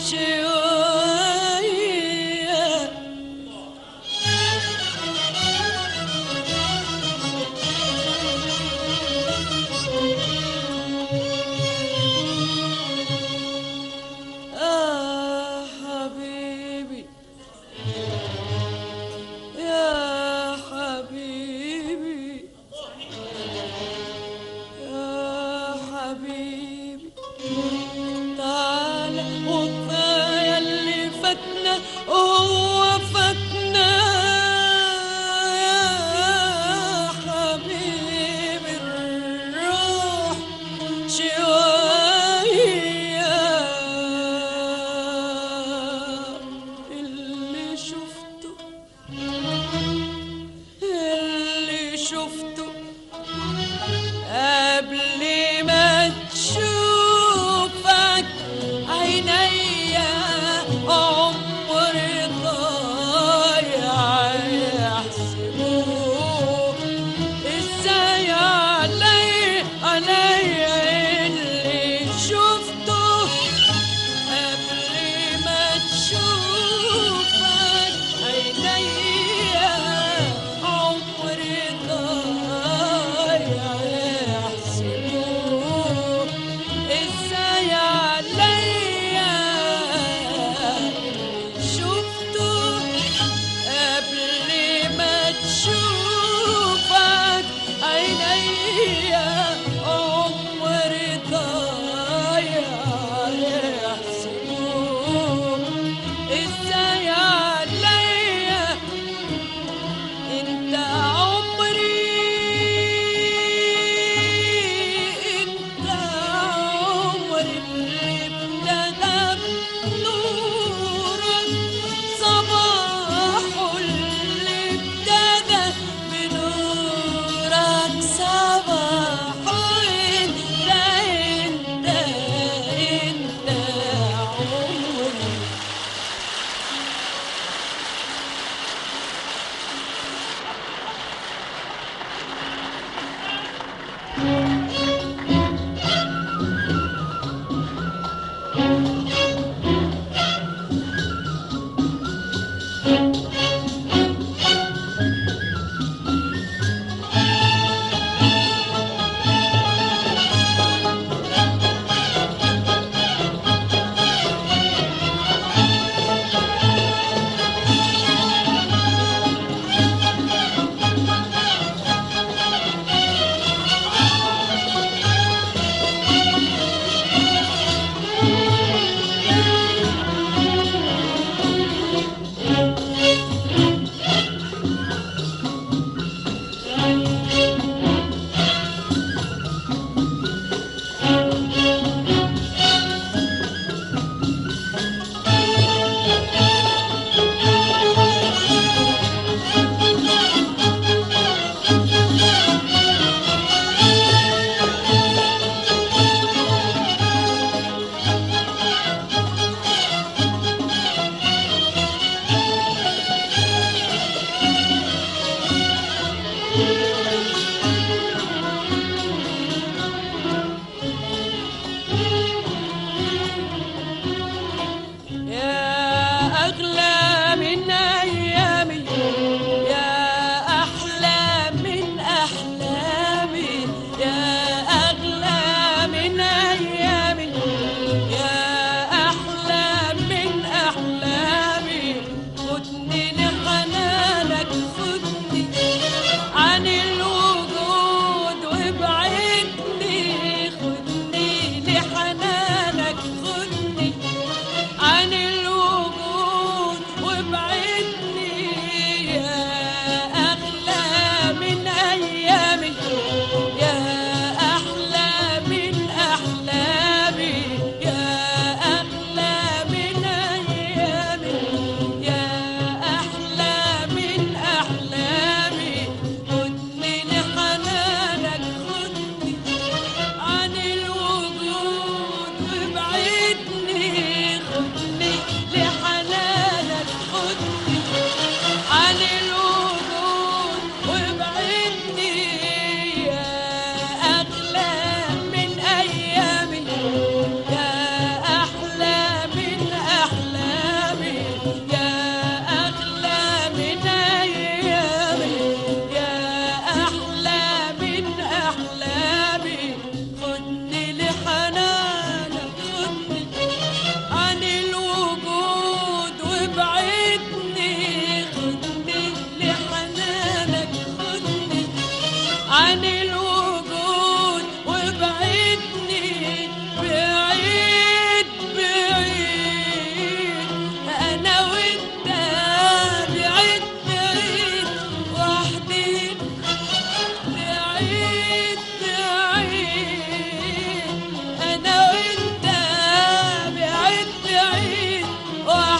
شوية حبيبي يا حبيبي يا حبيبي تعال وكفاية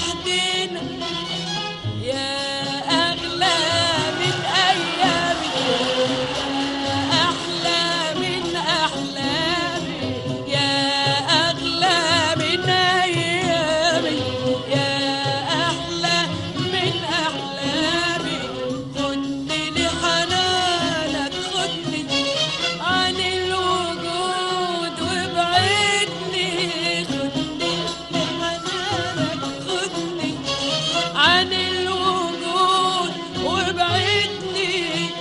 وحدينا يا أغلى من أيامي يا أحلى من أحلامي يا أغلى من أيامي يا أحلى من أحلامي خدني لحنانك خدني عن الوجود وابعدني خدني لحنانك خدني عن الوجود وابعدني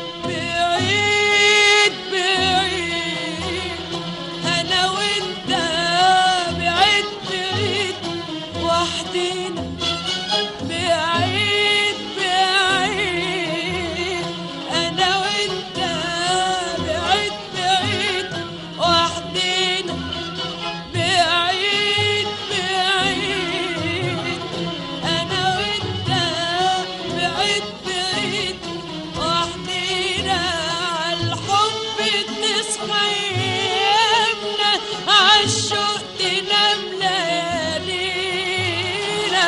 بعيد بعيد أنا وأنت بعيد بعيد وحدينا بعيد بعيد أنا وأنت بعيد بعيد وحدينا بعيد بعيد أنا وأنت بعيد بعيد وحدينا عالحب تصحى أيامنا عالشوق تنام ليالينا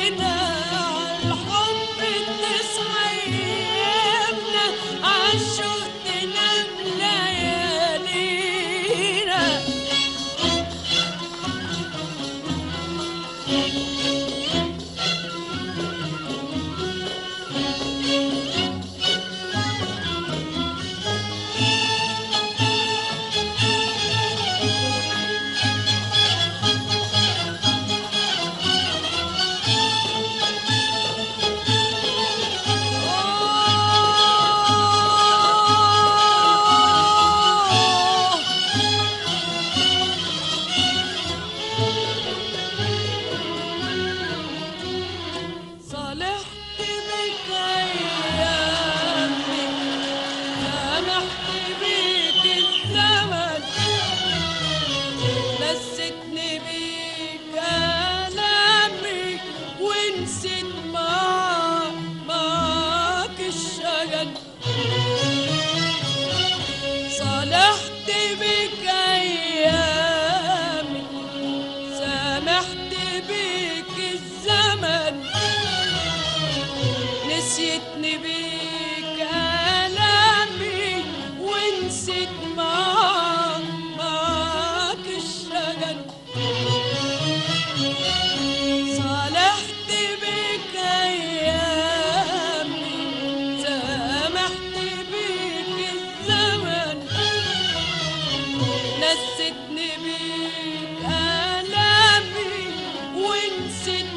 عالحب تسعفنا عالشوق تنام ليالينا صالحت بك أيامي سامحت بيك الزمن نسيتني بيك آلامي ونسيت معاك الشجن صالحت بك أيامي سامحت بيك الزمن نسيتني بيك آلامي ونسيت معاك الشجن صالحت بيك أيامي سامحت بيك الزمن نسيتني بيك آلامي ونسيت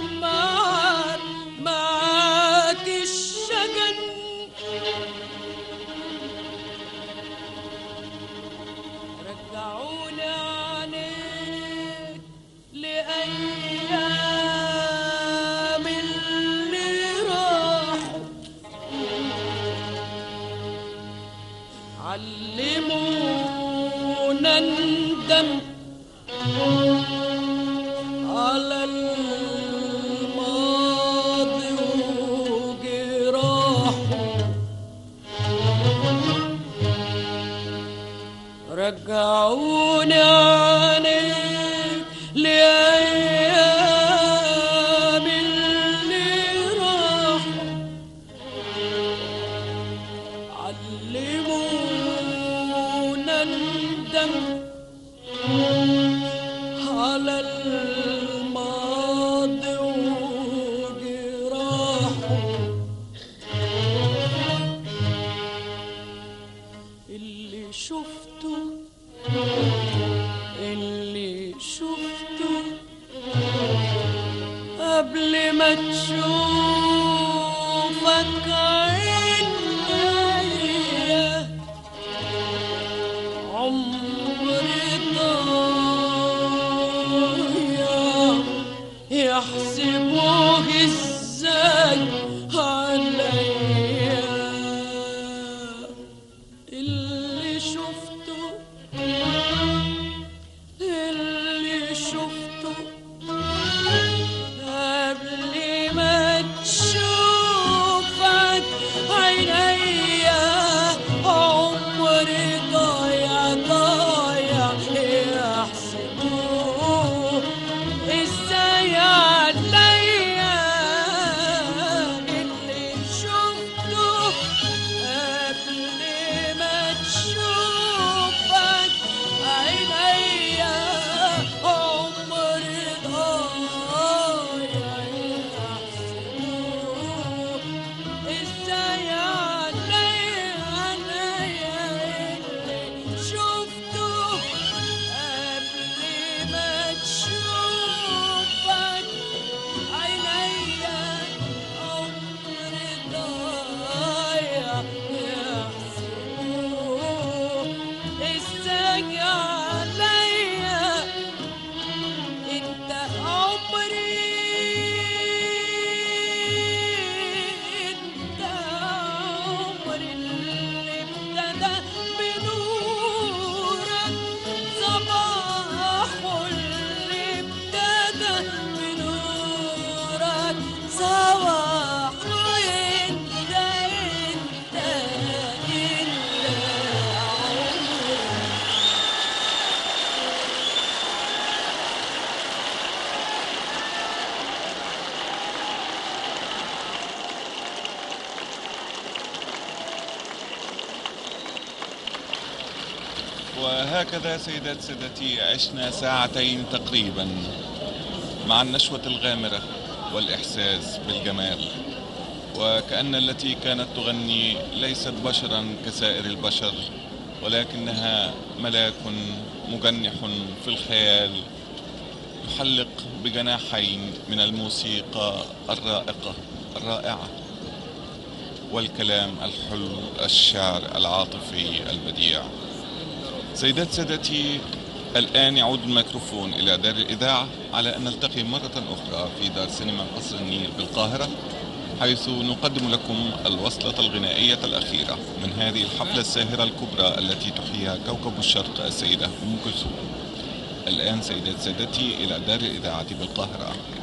معاك الشجن رجعوني عنيك لأيام اللي راحوا علمونا ندم على الماضي وجراحه رجعوني عنيك لأيام اللي راحوا علمونا ندم على الماضي وجراحه اللي شفته قبل ما تشوفك عينيا عمري ضايع يحسبوه ازاي عليا اللي شفته قبل ما تشوفك وهكذا سيدات سادتي عشنا ساعتين تقريبا مع النشوة الغامرة والإحساس بالجمال، وكأن التي كانت تغني ليست بشرا كسائر البشر، ولكنها ملاك مجنح في الخيال يحلق بجناحين من الموسيقى الرائعة والكلام الحلو، الشعر العاطفي البديع. سيدات سادتي، الآن يعود الميكروفون إلى دار الإذاعة على أن نلتقي مرة أخرى في دار سينما قصر النيل بالقاهرة، حيث نقدم لكم الوصلة الغنائية الأخيرة من هذه الحفلة الساهرة الكبرى التي تحييها كوكب الشرق السيدة أم كلثوم. الآن سيدات سادتي إلى دار الإذاعة بالقاهرة.